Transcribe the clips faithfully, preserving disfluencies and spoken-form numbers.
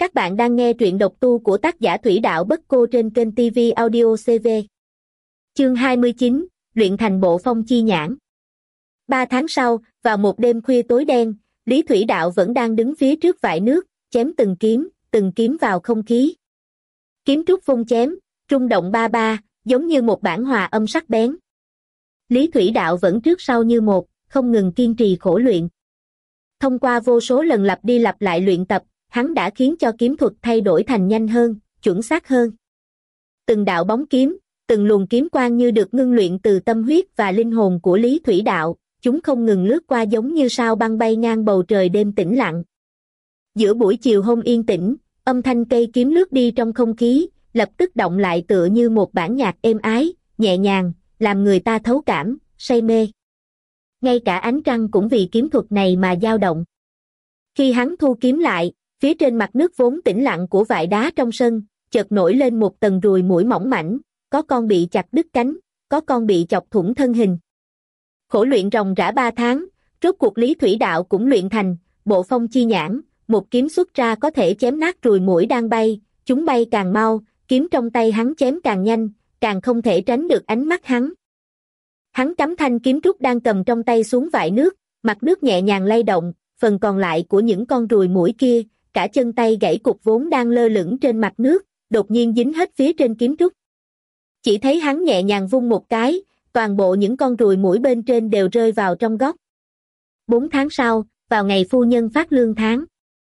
Các bạn đang nghe truyện độc tu của tác giả Thủy Đạo Bất Cô trên kênh ti vi Audio xê vê. Chương hai mươi chín, luyện thành bộ phong chi nhãn. Ba tháng sau, vào một đêm khuya tối đen, Lý Thủy Đạo vẫn đang đứng phía trước vại nước, chém từng kiếm, từng kiếm vào không khí. Kiếm trúc vung chém, rung động ba ba, giống như một bản hòa âm sắc bén. Lý Thủy Đạo vẫn trước sau như một, không ngừng kiên trì khổ luyện. Thông qua vô số lần lặp đi lặp lại luyện tập, hắn đã khiến cho kiếm thuật thay đổi thành nhanh hơn, chuẩn xác hơn. Từng đạo bóng kiếm, từng luồng kiếm quang như được ngưng luyện từ tâm huyết và linh hồn của Lý Thủy Đạo, chúng không ngừng lướt qua giống như sao băng bay ngang bầu trời đêm tĩnh lặng. Giữa buổi chiều hôm yên tĩnh, âm thanh cây kiếm lướt đi trong không khí, lập tức động lại tựa như một bản nhạc êm ái, nhẹ nhàng, làm người ta thấu cảm, say mê. Ngay cả ánh trăng cũng vì kiếm thuật này mà dao động. Khi hắn thu kiếm lại, phía trên mặt nước vốn tĩnh lặng của vại đá trong sân, chợt nổi lên một tầng ruồi muỗi mỏng mảnh, có con bị chặt đứt cánh, có con bị chọc thủng thân hình. Khổ luyện ròng rã ba tháng, rốt cuộc Lý Thủy Đạo cũng luyện thành bộ phong chi nhãn, một kiếm xuất ra có thể chém nát ruồi muỗi đang bay, chúng bay càng mau, kiếm trong tay hắn chém càng nhanh, càng không thể tránh được ánh mắt hắn. Hắn cắm thanh kiếm trúc đang cầm trong tay xuống vại nước, mặt nước nhẹ nhàng lay động, phần còn lại của những con ruồi muỗi kia, cả chân tay gãy cục vốn đang lơ lửng trên mặt nước, đột nhiên dính hết phía trên kiếm trúc. Chỉ thấy hắn nhẹ nhàng vung một cái, toàn bộ những con ruồi muỗi bên trên đều rơi vào trong góc. Bốn tháng sau, vào ngày phu nhân phát lương tháng,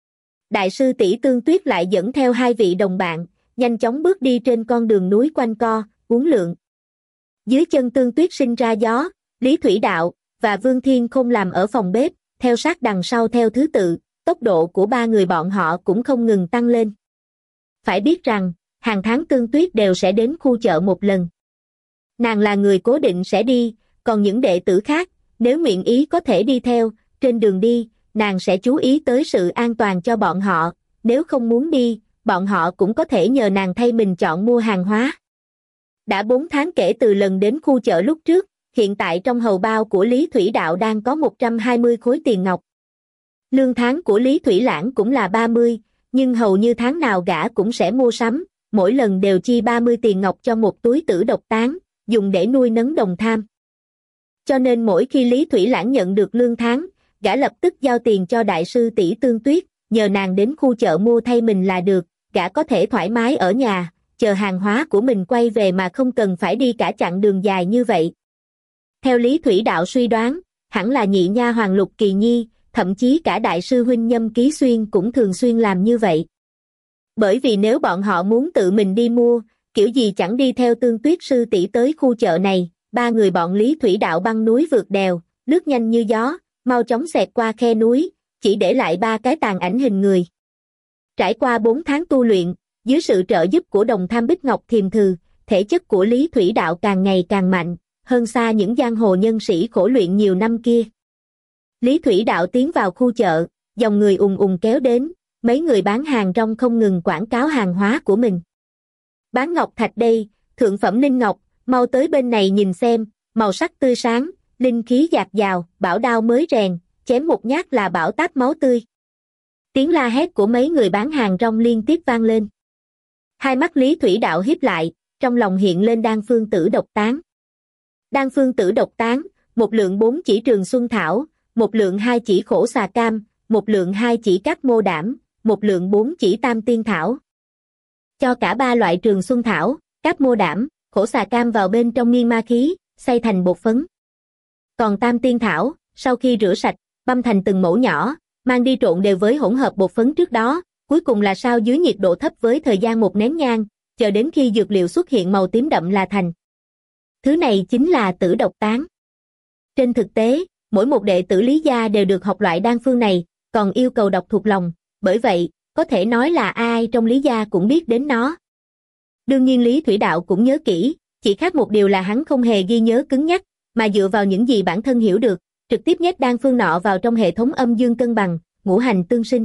đại sư tỷ Tương Tuyết lại dẫn theo hai vị đồng bạn, nhanh chóng bước đi trên con đường núi quanh co, uốn lượn. Dưới chân Tương Tuyết sinh ra gió, Lý Thủy Đạo và Vương Thiên Khôn làm ở phòng bếp, theo sát đằng sau theo thứ tự, tốc độ của ba người bọn họ cũng không ngừng tăng lên. Phải biết rằng, hàng tháng Tương Tuyết đều sẽ đến khu chợ một lần. Nàng là người cố định sẽ đi, còn những đệ tử khác, nếu nguyện ý có thể đi theo, trên đường đi, nàng sẽ chú ý tới sự an toàn cho bọn họ, nếu không muốn đi, bọn họ cũng có thể nhờ nàng thay mình chọn mua hàng hóa. Đã bốn tháng kể từ lần đến khu chợ lúc trước, hiện tại trong hầu bao của Lý Thủy Đạo đang có một trăm hai mươi khối tiền ngọc. Lương tháng của Lý Thủy Lãng cũng là ba mươi, nhưng hầu như tháng nào gã cũng sẽ mua sắm, mỗi lần đều chi ba mươi tiền ngọc cho một túi tử độc tán, dùng để nuôi nấng đồng tham. Cho nên mỗi khi Lý Thủy Lãng nhận được lương tháng, gã lập tức giao tiền cho đại sư tỷ Tương Tuyết, nhờ nàng đến khu chợ mua thay mình là được, gã có thể thoải mái ở nhà, chờ hàng hóa của mình quay về mà không cần phải đi cả chặng đường dài như vậy. Theo Lý Thủy Đạo suy đoán, hẳn là nhị nha hoàng Lục Kỳ Nhi, thậm chí cả đại sư huynh Nhâm Ký Xuyên cũng thường xuyên làm như vậy. Bởi vì nếu bọn họ muốn tự mình đi mua, kiểu gì chẳng đi theo Tương Tuyết sư tỷ tới khu chợ này, ba người bọn Lý Thủy Đạo băng núi vượt đèo, lướt nhanh như gió, mau chóng xẹt qua khe núi, chỉ để lại ba cái tàn ảnh hình người. Trải qua bốn tháng tu luyện, dưới sự trợ giúp của đồng tham Bích Ngọc Thiềm Thừ, thể chất của Lý Thủy Đạo càng ngày càng mạnh, hơn xa những giang hồ nhân sĩ khổ luyện nhiều năm kia. Lý Thủy Đạo tiến vào khu chợ, dòng người ùn ùn kéo đến, mấy người bán hàng rong không ngừng quảng cáo hàng hóa của mình. Bán ngọc thạch đây, thượng phẩm linh ngọc, mau tới bên này nhìn xem, màu sắc tươi sáng, linh khí dạt dào, bảo đao mới rèn, chém một nhát là bảo táp máu tươi. Tiếng la hét của mấy người bán hàng rong liên tiếp vang lên. Hai mắt Lý Thủy Đạo híp lại, trong lòng hiện lên đan phương tử độc tán. Đan phương tử độc tán, một lượng bốn chỉ trường xuân thảo, một lượng hai chỉ khổ xà cam, một lượng hai chỉ cát mô đảm, một lượng bốn chỉ tam tiên thảo. Cho cả ba loại trường xuân thảo, cát mô đảm, khổ xà cam vào bên trong nghiên ma khí, xay thành bột phấn. Còn tam tiên thảo, sau khi rửa sạch, băm thành từng mẩu nhỏ, mang đi trộn đều với hỗn hợp bột phấn trước đó, cuối cùng là sao dưới nhiệt độ thấp với thời gian một nén nhang, chờ đến khi dược liệu xuất hiện màu tím đậm là thành. Thứ này chính là tử độc tán. Trên thực tế, mỗi một đệ tử Lý gia đều được học loại đan phương này, còn yêu cầu đọc thuộc lòng, bởi vậy, có thể nói là ai trong Lý gia cũng biết đến nó. Đương nhiên Lý Thủy Đạo cũng nhớ kỹ, chỉ khác một điều là hắn không hề ghi nhớ cứng nhắc, mà dựa vào những gì bản thân hiểu được, trực tiếp nhét đan phương nọ vào trong hệ thống âm dương cân bằng, ngũ hành tương sinh.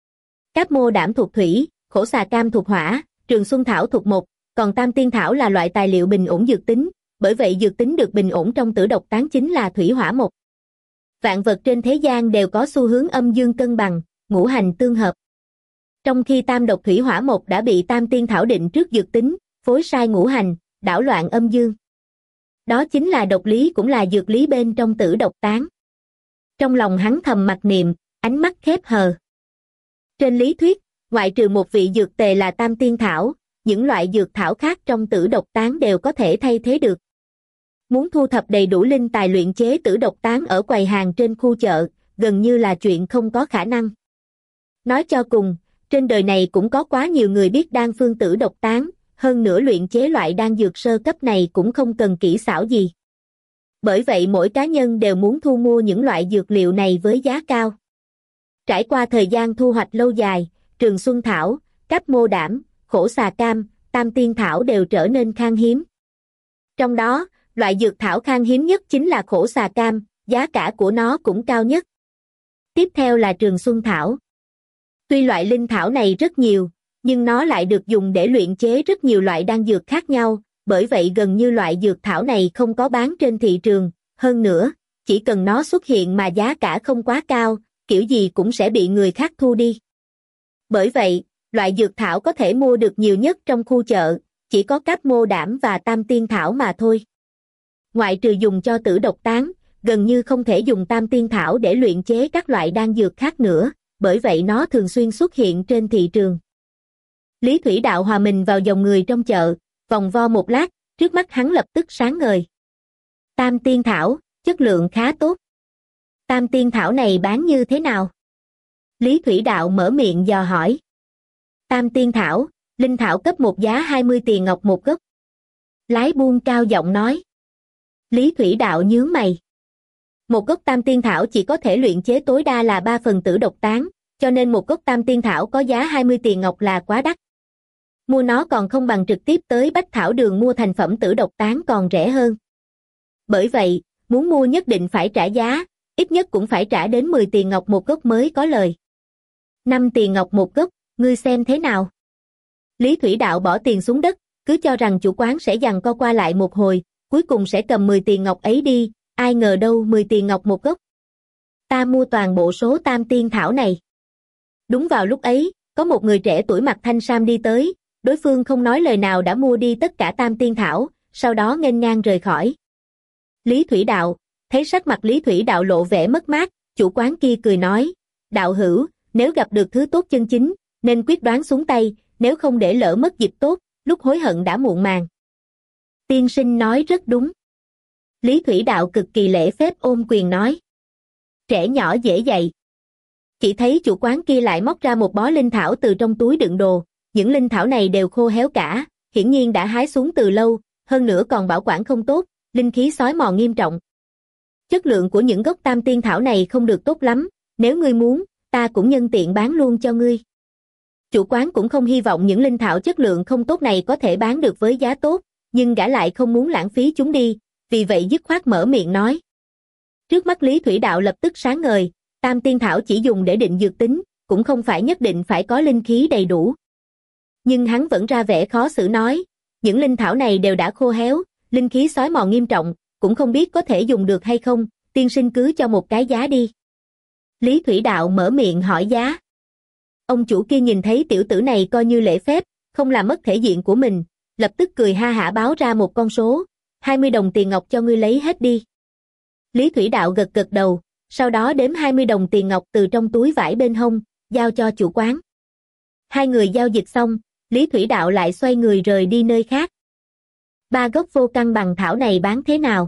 Cáp mô đảm thuộc thủy, khổ xà cam thuộc hỏa, trường xuân thảo thuộc mộc, còn tam tiên thảo là loại tài liệu bình ổn dược tính, bởi vậy dược tính được bình ổn trong tử độc tán chính là thủy hỏa mộc. Vạn vật trên thế gian đều có xu hướng âm dương cân bằng, ngũ hành tương hợp. Trong khi tam độc thủy hỏa mộc đã bị tam tiên thảo định trước dược tính, phối sai ngũ hành, đảo loạn âm dương. Đó chính là độc lý cũng là dược lý bên trong tử độc tán. Trong lòng hắn thầm mặc niệm, ánh mắt khép hờ. Trên lý thuyết, ngoại trừ một vị dược tề là tam tiên thảo, những loại dược thảo khác trong tử độc tán đều có thể thay thế được. Muốn thu thập đầy đủ linh tài luyện chế tử độc tán ở quầy hàng trên khu chợ, gần như là chuyện không có khả năng. Nói cho cùng, trên đời này cũng có quá nhiều người biết đan phương tử độc tán, hơn nữa luyện chế loại đan dược sơ cấp này cũng không cần kỹ xảo gì. Bởi vậy mỗi cá nhân đều muốn thu mua những loại dược liệu này với giá cao. Trải qua thời gian thu hoạch lâu dài, trường xuân thảo, cáp mô đảm, khổ xà cam, tam tiên thảo đều trở nên khan hiếm. Trong đó, loại dược thảo khan hiếm nhất chính là khổ xà cam, giá cả của nó cũng cao nhất. Tiếp theo là trường xuân thảo. Tuy loại linh thảo này rất nhiều, nhưng nó lại được dùng để luyện chế rất nhiều loại đan dược khác nhau, bởi vậy gần như loại dược thảo này không có bán trên thị trường, hơn nữa, chỉ cần nó xuất hiện mà giá cả không quá cao, kiểu gì cũng sẽ bị người khác thu đi. Bởi vậy, loại dược thảo có thể mua được nhiều nhất trong khu chợ, chỉ có cáp mô đảm và tam tiên thảo mà thôi. Ngoại trừ dùng cho tử độc tán, gần như không thể dùng tam tiên thảo để luyện chế các loại đan dược khác nữa, bởi vậy nó thường xuyên xuất hiện trên thị trường. Lý Thủy Đạo hòa mình vào dòng người trong chợ, vòng vo một lát, trước mắt hắn lập tức sáng ngời. Tam tiên thảo, chất lượng khá tốt. Tam tiên thảo này bán như thế nào? Lý Thủy Đạo mở miệng dò hỏi. Tam tiên thảo, linh thảo cấp một giá hai mươi tiền ngọc một gốc. Lái buôn cao giọng nói. Lý Thủy Đạo nhướng mày. Một gốc tam tiên thảo chỉ có thể luyện chế tối đa là ba phần tử độc tán, cho nên một gốc tam tiên thảo có giá hai mươi tiền ngọc là quá đắt. Mua nó còn không bằng trực tiếp tới Bách Thảo Đường mua thành phẩm tử độc tán còn rẻ hơn. Bởi vậy, muốn mua nhất định phải trả giá, ít nhất cũng phải trả đến mười tiền ngọc một gốc mới có lời. năm tiền ngọc một gốc, ngươi xem thế nào? Lý Thủy Đạo bỏ tiền xuống đất, cứ cho rằng chủ quán sẽ giằng co qua lại một hồi, cuối cùng sẽ cầm mười tiền ngọc ấy đi, ai ngờ đâu mười tiền ngọc một gốc. Ta mua toàn bộ số tam tiên thảo này. Đúng vào lúc ấy, có một người trẻ tuổi mặc thanh sam đi tới, đối phương không nói lời nào đã mua đi tất cả tam tiên thảo, sau đó nghênh ngang rời khỏi. Lý Thủy Đạo, thấy sắc mặt Lý Thủy Đạo lộ vẻ mất mát, chủ quán kia cười nói, đạo hữu, nếu gặp được thứ tốt chân chính, nên quyết đoán xuống tay, nếu không để lỡ mất dịp tốt, lúc hối hận đã muộn màng. Tiên sinh nói rất đúng. Lý Thủy Đạo cực kỳ lễ phép ôm quyền nói. Trẻ nhỏ dễ dạy. Chỉ thấy chủ quán kia lại móc ra một bó linh thảo từ trong túi đựng đồ, những linh thảo này đều khô héo cả, hiển nhiên đã hái xuống từ lâu, hơn nữa còn bảo quản không tốt, linh khí xói mòn nghiêm trọng. Chất lượng của những gốc tam tiên thảo này không được tốt lắm, nếu ngươi muốn, ta cũng nhân tiện bán luôn cho ngươi. Chủ quán cũng không hy vọng những linh thảo chất lượng không tốt này có thể bán được với giá tốt, nhưng gã lại không muốn lãng phí chúng đi, vì vậy dứt khoát mở miệng nói. Trước mắt Lý Thủy Đạo lập tức sáng ngời, tam tiên thảo chỉ dùng để định dược tính, cũng không phải nhất định phải có linh khí đầy đủ. Nhưng hắn vẫn ra vẻ khó xử nói, những linh thảo này đều đã khô héo, linh khí xói mòn nghiêm trọng, cũng không biết có thể dùng được hay không, tiên sinh cứ cho một cái giá đi. Lý Thủy Đạo mở miệng hỏi giá. Ông chủ kia nhìn thấy tiểu tử này coi như lễ phép, không làm mất thể diện của mình, lập tức cười ha hả báo ra một con số, hai mươi đồng tiền ngọc cho ngươi lấy hết đi. Lý Thủy Đạo gật gật đầu, sau đó đếm hai mươi đồng tiền ngọc từ trong túi vải bên hông, giao cho chủ quán. Hai người giao dịch xong, Lý Thủy Đạo lại xoay người rời đi nơi khác. Ba gốc vô căn bằng thảo này bán thế nào?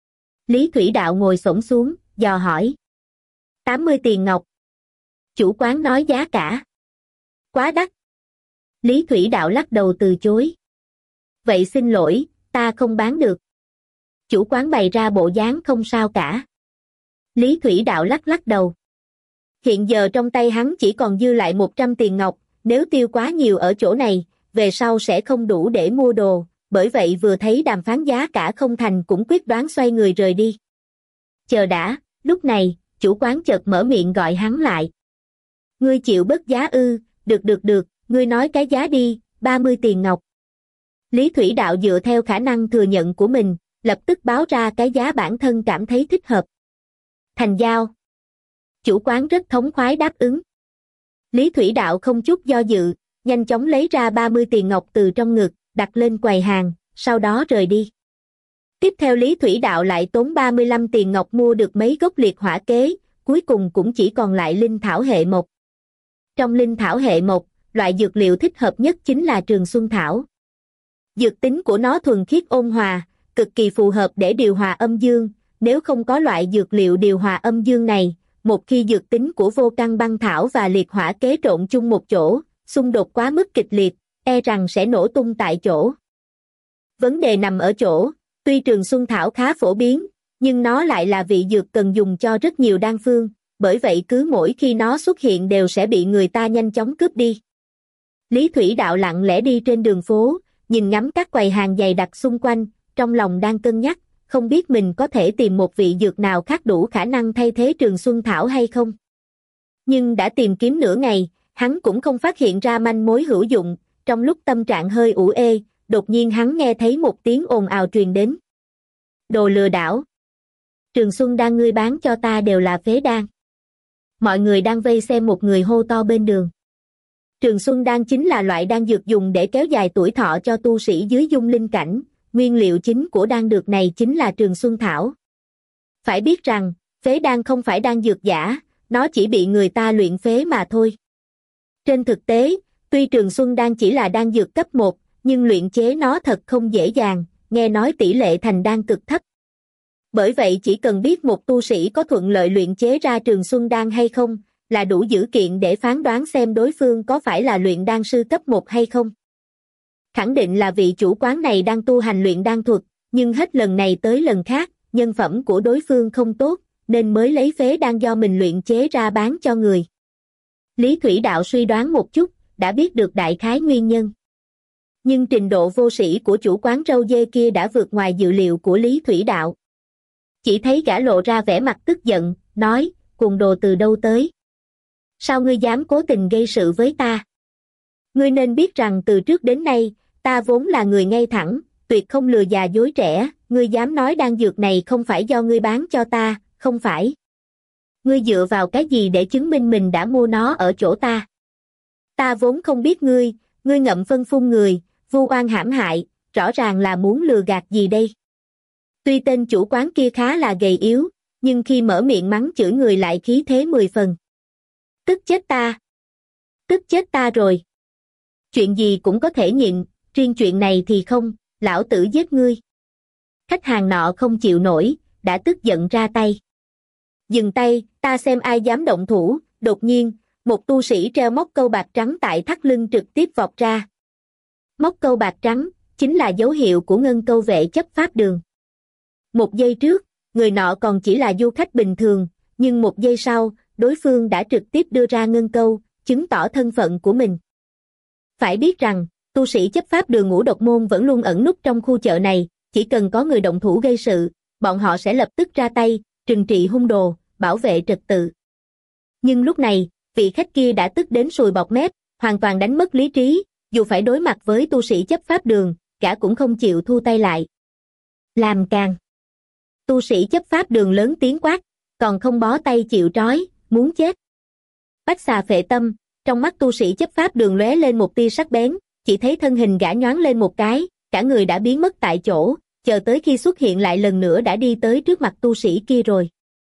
Lý Thủy Đạo ngồi xổm xuống, dò hỏi. tám mươi tiền ngọc. Chủ quán nói giá cả. Quá đắt. Lý Thủy Đạo lắc đầu từ chối. Vậy xin lỗi, ta không bán được. Chủ quán bày ra bộ dáng không sao cả. Lý Thủy Đạo lắc lắc đầu. Hiện giờ trong tay hắn chỉ còn dư lại một trăm tiền ngọc, nếu tiêu quá nhiều ở chỗ này, về sau sẽ không đủ để mua đồ, bởi vậy vừa thấy đàm phán giá cả không thành cũng quyết đoán xoay người rời đi. Chờ đã, lúc này, chủ quán chợt mở miệng gọi hắn lại. Ngươi chịu bớt giá ư, được được được, ngươi nói cái giá đi, ba mươi tiền ngọc. Lý Thủy Đạo dựa theo khả năng thừa nhận của mình, lập tức báo ra cái giá bản thân cảm thấy thích hợp. Thành giao. Chủ quán rất thống khoái đáp ứng. Lý Thủy Đạo không chút do dự, nhanh chóng lấy ra ba mươi tiền ngọc từ trong ngực, đặt lên quầy hàng, sau đó rời đi. Tiếp theo Lý Thủy Đạo lại tốn ba mươi lăm tiền ngọc mua được mấy gốc liệt hỏa kế, cuối cùng cũng chỉ còn lại linh thảo hệ mộc. Trong linh thảo hệ mộc, loại dược liệu thích hợp nhất chính là Trường Xuân Thảo. Dược tính của nó thuần khiết ôn hòa, cực kỳ phù hợp để điều hòa âm dương, nếu không có loại dược liệu điều hòa âm dương này, một khi dược tính của vô căn băng thảo và liệt hỏa kế trộn chung một chỗ, xung đột quá mức kịch liệt, e rằng sẽ nổ tung tại chỗ. Vấn đề nằm ở chỗ, tuy Trường Xuân Thảo khá phổ biến, nhưng nó lại là vị dược cần dùng cho rất nhiều đan phương, bởi vậy cứ mỗi khi nó xuất hiện đều sẽ bị người ta nhanh chóng cướp đi. Lý Thủy Đạo lặng lẽ đi trên đường phố, nhìn ngắm các quầy hàng dày đặc xung quanh, trong lòng đang cân nhắc, không biết mình có thể tìm một vị dược nào khác đủ khả năng thay thế Trường Xuân Thảo hay không. Nhưng đã tìm kiếm nửa ngày, hắn cũng không phát hiện ra manh mối hữu dụng, trong lúc tâm trạng hơi ủ ê, đột nhiên hắn nghe thấy một tiếng ồn ào truyền đến. Đồ lừa đảo! Trường Xuân đan ngươi bán cho ta đều là phế đan. Mọi người đang vây xem một người hô to bên đường. Trường Xuân đan chính là loại đan dược dùng để kéo dài tuổi thọ cho tu sĩ dưới dung linh cảnh, nguyên liệu chính của đan dược này chính là Trường Xuân Thảo. Phải biết rằng, phế đan không phải đan dược giả, nó chỉ bị người ta luyện phế mà thôi. Trên thực tế, tuy Trường Xuân đan chỉ là đan dược cấp một, nhưng luyện chế nó thật không dễ dàng, nghe nói tỷ lệ thành đan cực thấp. Bởi vậy chỉ cần biết một tu sĩ có thuận lợi luyện chế ra Trường Xuân đan hay không, là đủ dữ kiện để phán đoán xem đối phương có phải là luyện đan sư cấp một hay không. Khẳng định là vị chủ quán này đang tu hành luyện đan thuật, nhưng hết lần này tới lần khác, nhân phẩm của đối phương không tốt, nên mới lấy phế đan do mình luyện chế ra bán cho người. Lý Thủy Đạo suy đoán một chút, đã biết được đại khái nguyên nhân. Nhưng trình độ vô sĩ của chủ quán râu dê kia đã vượt ngoài dự liệu của Lý Thủy Đạo. Chỉ thấy gã lộ ra vẻ mặt tức giận, nói, cuồng đồ từ đâu tới? Sao ngươi dám cố tình gây sự với ta? Ngươi nên biết rằng từ trước đến nay, ta vốn là người ngay thẳng, tuyệt không lừa già dối trẻ, ngươi dám nói đan dược này không phải do ngươi bán cho ta, không phải. Ngươi dựa vào cái gì để chứng minh mình đã mua nó ở chỗ ta? Ta vốn không biết ngươi, ngươi ngậm phân phun người, vu oan hãm hại, rõ ràng là muốn lừa gạt gì đây? Tuy tên chủ quán kia khá là gầy yếu, nhưng khi mở miệng mắng chửi người lại khí thế mười phần. Tức chết ta! Tức chết ta rồi! Chuyện gì cũng có thể nhịn, riêng chuyện này thì không, lão tử giết ngươi. Khách hàng nọ không chịu nổi, đã tức giận ra tay. Dừng tay, ta xem ai dám động thủ, đột nhiên, một tu sĩ treo móc câu bạc trắng tại thắt lưng trực tiếp vọt ra. Móc câu bạc trắng, chính là dấu hiệu của ngân câu vệ chấp pháp đường. Một giây trước, người nọ còn chỉ là du khách bình thường, nhưng một giây sau, đối phương đã trực tiếp đưa ra ngân câu, chứng tỏ thân phận của mình. Phải biết rằng, tu sĩ chấp pháp đường Ngũ Độc Môn vẫn luôn ẩn núp trong khu chợ này, chỉ cần có người động thủ gây sự, bọn họ sẽ lập tức ra tay, trừng trị hung đồ, bảo vệ trật tự. Nhưng lúc này, vị khách kia đã tức đến sùi bọt mép, hoàn toàn đánh mất lý trí, dù phải đối mặt với tu sĩ chấp pháp đường, gã cũng không chịu thu tay lại. Làm càng. Tu sĩ chấp pháp đường lớn tiếng quát, còn không bó tay chịu trói, muốn chết. Bách xà phệ tâm, trong mắt tu sĩ chấp pháp đường lóe lên một tia sắc bén, chỉ thấy thân hình gã nhoáng lên một cái, cả người đã biến mất tại chỗ, chờ tới khi xuất hiện lại lần nữa đã đi tới trước mặt tu sĩ kia rồi.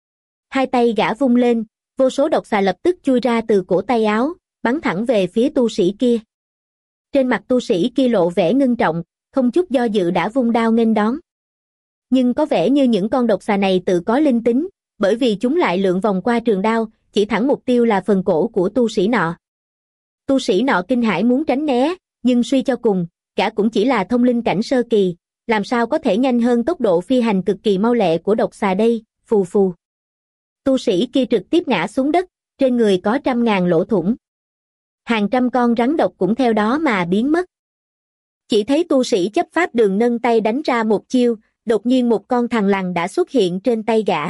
Hai tay gã vung lên, vô số độc xà lập tức chui ra từ cổ tay áo, bắn thẳng về phía tu sĩ kia. Trên mặt tu sĩ kia lộ vẻ ngưng trọng, không chút do dự đã vung đao nghênh đón. Nhưng có vẻ như những con độc xà này tự có linh tính, bởi vì chúng lại lượn vòng qua trường đao, chỉ thẳng mục tiêu là phần cổ của tu sĩ nọ. Tu sĩ nọ kinh hãi muốn tránh né, nhưng suy cho cùng, gã cũng chỉ là thông linh cảnh sơ kỳ, làm sao có thể nhanh hơn tốc độ phi hành cực kỳ mau lẹ của độc xà đây, phù phù. Tu sĩ kia trực tiếp ngã xuống đất, trên người có trăm ngàn lỗ thủng. Hàng trăm con rắn độc cũng theo đó mà biến mất. Chỉ thấy tu sĩ chấp pháp đường nâng tay đánh ra một chiêu, đột nhiên một con thằn lằn đã xuất hiện trên tay gã.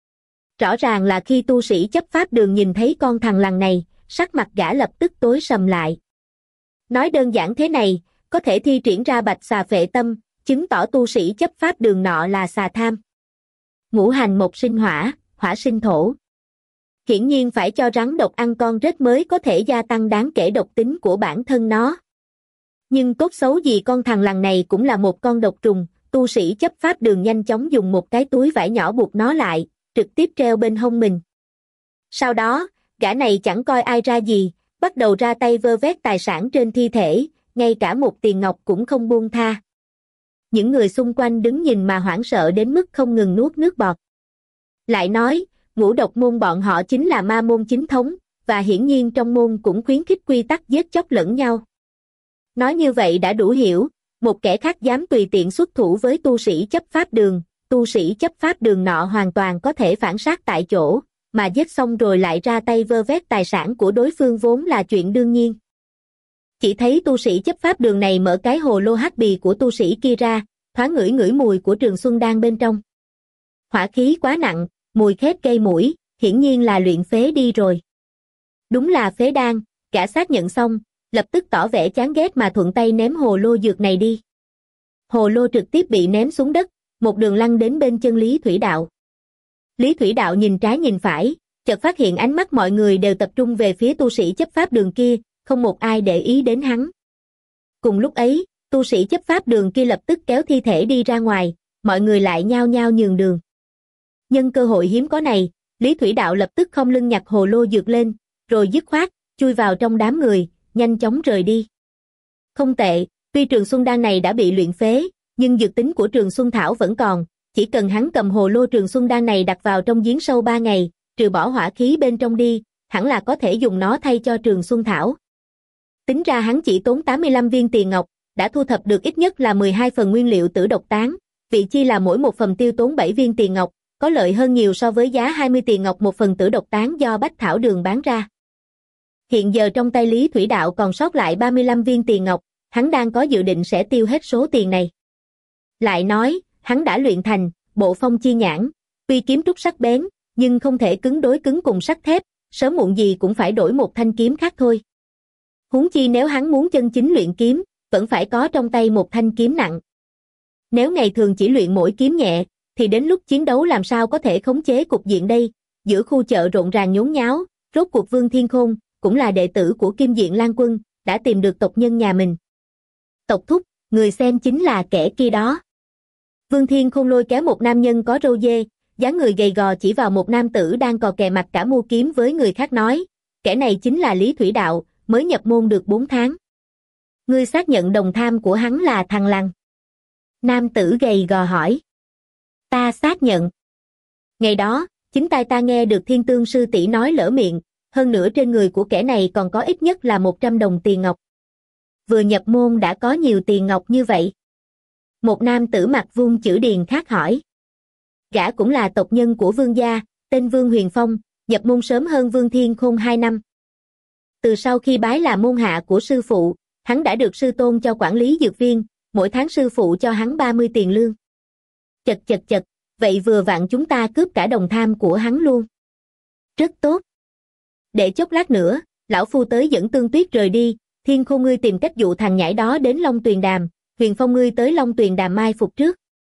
Rõ ràng là khi tu sĩ chấp pháp đường nhìn thấy con thằn lằn này, sắc mặt gã lập tức tối sầm lại. Nói đơn giản thế này, có thể thi triển ra bạch xà phệ tâm, chứng tỏ tu sĩ chấp pháp đường nọ là xà tham. Ngũ hành một sinh hỏa, hỏa sinh thổ. hiển nhiên phải cho rắn độc ăn con rết mới có thể gia tăng đáng kể độc tính của bản thân nó. Nhưng tốt xấu gì con thằng lằn này cũng là một con độc trùng, tu sĩ chấp pháp đường nhanh chóng dùng một cái túi vải nhỏ buộc nó lại, trực tiếp treo bên hông mình. Sau đó, gã này chẳng coi ai ra gì, bắt đầu ra tay vơ vét tài sản trên thi thể, ngay cả một tiền ngọc cũng không buông tha. Những người xung quanh đứng nhìn mà hoảng sợ đến mức không ngừng nuốt nước bọt. Lại nói, ngũ độc môn bọn họ chính là ma môn chính thống, và hiển nhiên trong môn cũng khuyến khích quy tắc giết chóc lẫn nhau. Nói như vậy đã đủ hiểu, một kẻ khác dám tùy tiện xuất thủ với tu sĩ chấp pháp đường, tu sĩ chấp pháp đường nọ hoàn toàn có thể phản sát tại chỗ, mà giết xong rồi lại ra tay vơ vét tài sản của đối phương vốn là chuyện đương nhiên. Chỉ thấy tu sĩ chấp pháp đường này mở cái hồ lô hắc bì của tu sĩ kia ra, thoáng ngửi ngửi mùi của Trường Xuân Đan bên trong. Hỏa khí quá nặng, mùi khét gây mũi, hiển nhiên là luyện phế đi rồi. Đúng là phế đan, gã xác nhận xong, lập tức tỏ vẻ chán ghét mà thuận tay ném hồ lô dược này đi. Hồ lô trực tiếp bị ném xuống đất, một đường lăn đến bên chân Lý Thủy Đạo. Lý Thủy Đạo nhìn trái nhìn phải, chợt phát hiện ánh mắt mọi người đều tập trung về phía tu sĩ chấp pháp đường kia, không một ai để ý đến hắn. Cùng lúc ấy, tu sĩ chấp pháp đường kia lập tức kéo thi thể đi ra ngoài, mọi người lại nhao nhao nhường đường. Nhân cơ hội hiếm có này, Lý Thủy Đạo lập tức không lưng nhặt hồ lô dược lên, rồi dứt khoát, chui vào trong đám người, nhanh chóng rời đi. Không tệ, tuy Trường Xuân Đan này đã bị luyện phế, nhưng dược tính của Trường Xuân Thảo vẫn còn, chỉ cần hắn cầm hồ lô Trường Xuân Đan này đặt vào trong giếng sâu ba ngày, trừ bỏ hỏa khí bên trong đi, hẳn là có thể dùng nó thay cho Trường Xuân Thảo. Tính ra hắn chỉ tốn tám mươi lăm viên tiền ngọc, đã thu thập được ít nhất là mười hai phần nguyên liệu tử độc tán, vị chi là mỗi một phần tiêu tốn bảy viên tiền ngọc, có lợi hơn nhiều so với giá hai mươi tiền ngọc một phần tử độc tán do Bách Thảo Đường bán ra. Hiện giờ trong tay Lý Thủy Đạo còn sót lại ba mươi lăm viên tiền ngọc, hắn đang có dự định sẽ tiêu hết số tiền này. Lại nói, hắn đã luyện thành Bộ Phong Chi Nhãn, tuy kiếm trúc sắc bén, nhưng không thể cứng đối cứng cùng sắt thép, sớm muộn gì cũng phải đổi một thanh kiếm khác thôi. Huống chi nếu hắn muốn chân chính luyện kiếm, vẫn phải có trong tay một thanh kiếm nặng. Nếu ngày thường chỉ luyện mỗi kiếm nhẹ, thì đến lúc chiến đấu làm sao có thể khống chế cục diện đây? Giữa khu chợ rộn ràng nhốn nháo, rốt cuộc Vương Thiên Khôn, cũng là đệ tử của Kim Diện Lan Quân, đã tìm được tộc nhân nhà mình. Tộc thúc, người xem chính là kẻ kia đó. Vương Thiên Khôn lôi kéo một nam nhân có râu dê, dáng người gầy gò chỉ vào một nam tử đang cò kè mặt cả mua kiếm với người khác nói, kẻ này chính là Lý Thủy Đạo, mới nhập môn được bốn tháng. Ngươi xác nhận đồng tham của hắn là thằng lằn. Nam tử gầy gò hỏi. Ta xác nhận. Ngày đó, chính tai ta nghe được Thiên Tương sư tỷ nói lỡ miệng, hơn nữa trên người của kẻ này còn có ít nhất là một trăm đồng tiền ngọc. Vừa nhập môn đã có nhiều tiền ngọc như vậy. Một nam tử mặt vuông chữ điền khác hỏi. Gã cũng là tộc nhân của Vương gia, tên Vương Huyền Phong, nhập môn sớm hơn Vương Thiên Khôn hai năm. Từ sau khi bái là môn hạ của sư phụ, hắn đã được sư tôn cho quản lý dược viên, mỗi tháng sư phụ cho hắn ba mươi tiền lương. Chật chật chật, vậy vừa vặn chúng ta cướp cả đồng tham của hắn luôn. Rất tốt. Để chốc lát nữa, lão phu tới dẫn Tương Tuyết rời đi, Thiên Khôn ngươi tìm cách dụ thằng nhãi đó đến Long Tuyền Đàm, Huyền Phong ngươi tới Long Tuyền Đàm mai phục trước.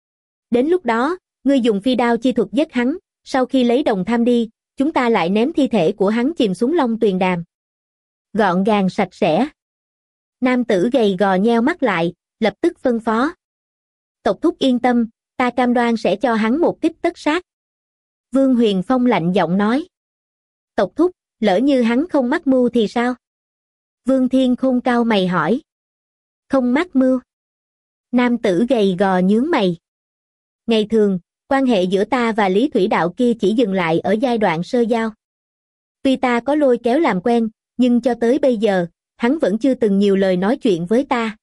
Đến lúc đó, ngươi dùng phi đao chi thuật giết hắn, sau khi lấy đồng tham đi, chúng ta lại ném thi thể của hắn chìm xuống Long Tuyền Đàm. Gọn gàng sạch sẽ. Nam tử gầy gò nheo mắt lại, lập tức phân phó. Tộc thúc yên tâm, ta cam đoan sẽ cho hắn một kích tất sát. Vương Huyền Phong lạnh giọng nói. Tộc thúc, lỡ như hắn không mắc mưu thì sao? Vương Thiên Khôn cau mày hỏi. Không mắc mưu. Nam tử gầy gò nhướng mày. Ngày thường, quan hệ giữa ta và Lý Thủy Đạo kia chỉ dừng lại ở giai đoạn sơ giao. Tuy ta có lôi kéo làm quen, nhưng cho tới bây giờ, hắn vẫn chưa từng nhiều lời nói chuyện với ta.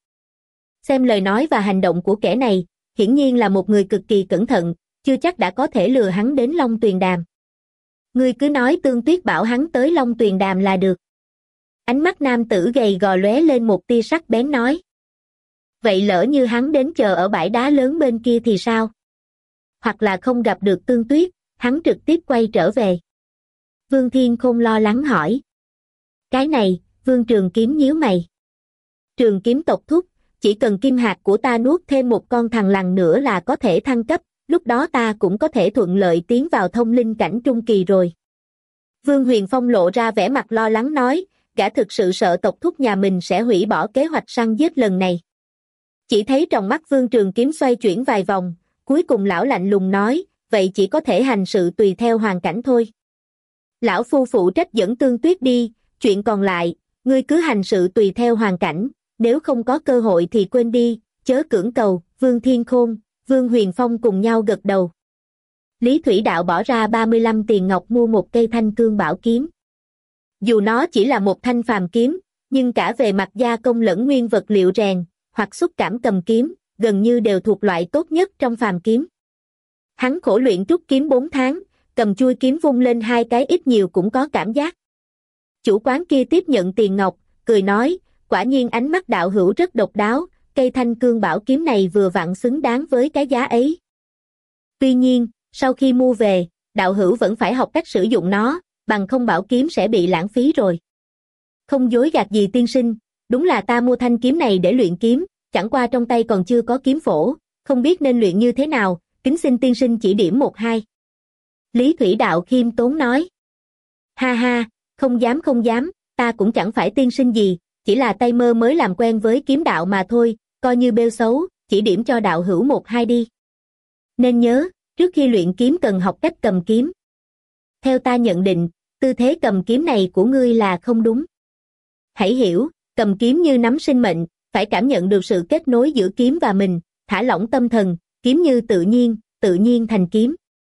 Xem lời nói và hành động của kẻ này, hiển nhiên là một người cực kỳ cẩn thận, chưa chắc đã có thể lừa hắn đến Long Tuyền Đàm. Ngươi cứ nói Tương Tuyết bảo hắn tới Long Tuyền Đàm là được. Ánh mắt nam tử gầy gò lóe lên một tia sắc bén nói. Vậy lỡ như hắn đến chờ ở bãi đá lớn bên kia thì sao? Hoặc là không gặp được Tương Tuyết, hắn trực tiếp quay trở về. Vương Thiên Khôn lo lắng hỏi. Cái này, Vương Trường Kiếm nhíu mày. Trường Kiếm tộc thúc, chỉ cần kim hạt của ta nuốt thêm một con thằn lằn nữa là có thể thăng cấp, lúc đó ta cũng có thể thuận lợi tiến vào thông linh cảnh trung kỳ rồi. Vương Huyền Phong lộ ra vẻ mặt lo lắng nói, gã thực sự sợ tộc thúc nhà mình sẽ hủy bỏ kế hoạch săn giết lần này. Chỉ thấy trong mắt Vương Trường Kiếm xoay chuyển vài vòng, cuối cùng lão lạnh lùng nói, vậy chỉ có thể hành sự tùy theo hoàn cảnh thôi. Lão phu phụ trách dẫn Tương Tuyết đi, chuyện còn lại, ngươi cứ hành sự tùy theo hoàn cảnh, nếu không có cơ hội thì quên đi, chớ cưỡng cầu. Vương Thiên Khôn, Vương Huyền Phong cùng nhau gật đầu. Lý Thủy Đạo bỏ ra ba mươi lăm tiền ngọc mua một cây Thanh Cương Bảo Kiếm. Dù nó chỉ là một thanh phàm kiếm, nhưng cả về mặt gia công lẫn nguyên vật liệu rèn, hoặc xúc cảm cầm kiếm, gần như đều thuộc loại tốt nhất trong phàm kiếm. Hắn khổ luyện trúc kiếm bốn tháng, cầm chui kiếm vung lên hai cái ít nhiều cũng có cảm giác. Chủ quán kia tiếp nhận tiền ngọc, cười nói, quả nhiên ánh mắt đạo hữu rất độc đáo, cây Thanh Cương Bảo Kiếm này vừa vặn xứng đáng với cái giá ấy. Tuy nhiên, sau khi mua về, đạo hữu vẫn phải học cách sử dụng nó, bằng không bảo kiếm sẽ bị lãng phí rồi. Không dối gạt gì tiên sinh, đúng là ta mua thanh kiếm này để luyện kiếm, chẳng qua trong tay còn chưa có kiếm phổ, không biết nên luyện như thế nào, kính xin tiên sinh chỉ điểm một hai. Lý Thủy Đạo khiêm tốn nói. Ha ha, không dám không dám, ta cũng chẳng phải tiên sinh gì, chỉ là tay mơ mới làm quen với kiếm đạo mà thôi, coi như bêu xấu, chỉ điểm cho đạo hữu một hai đi. Nên nhớ, trước khi luyện kiếm cần học cách cầm kiếm. Theo ta nhận định, tư thế cầm kiếm này của ngươi là không đúng. Hãy hiểu, cầm kiếm như nắm sinh mệnh, phải cảm nhận được sự kết nối giữa kiếm và mình, thả lỏng tâm thần, kiếm như tự nhiên, tự nhiên thành kiếm.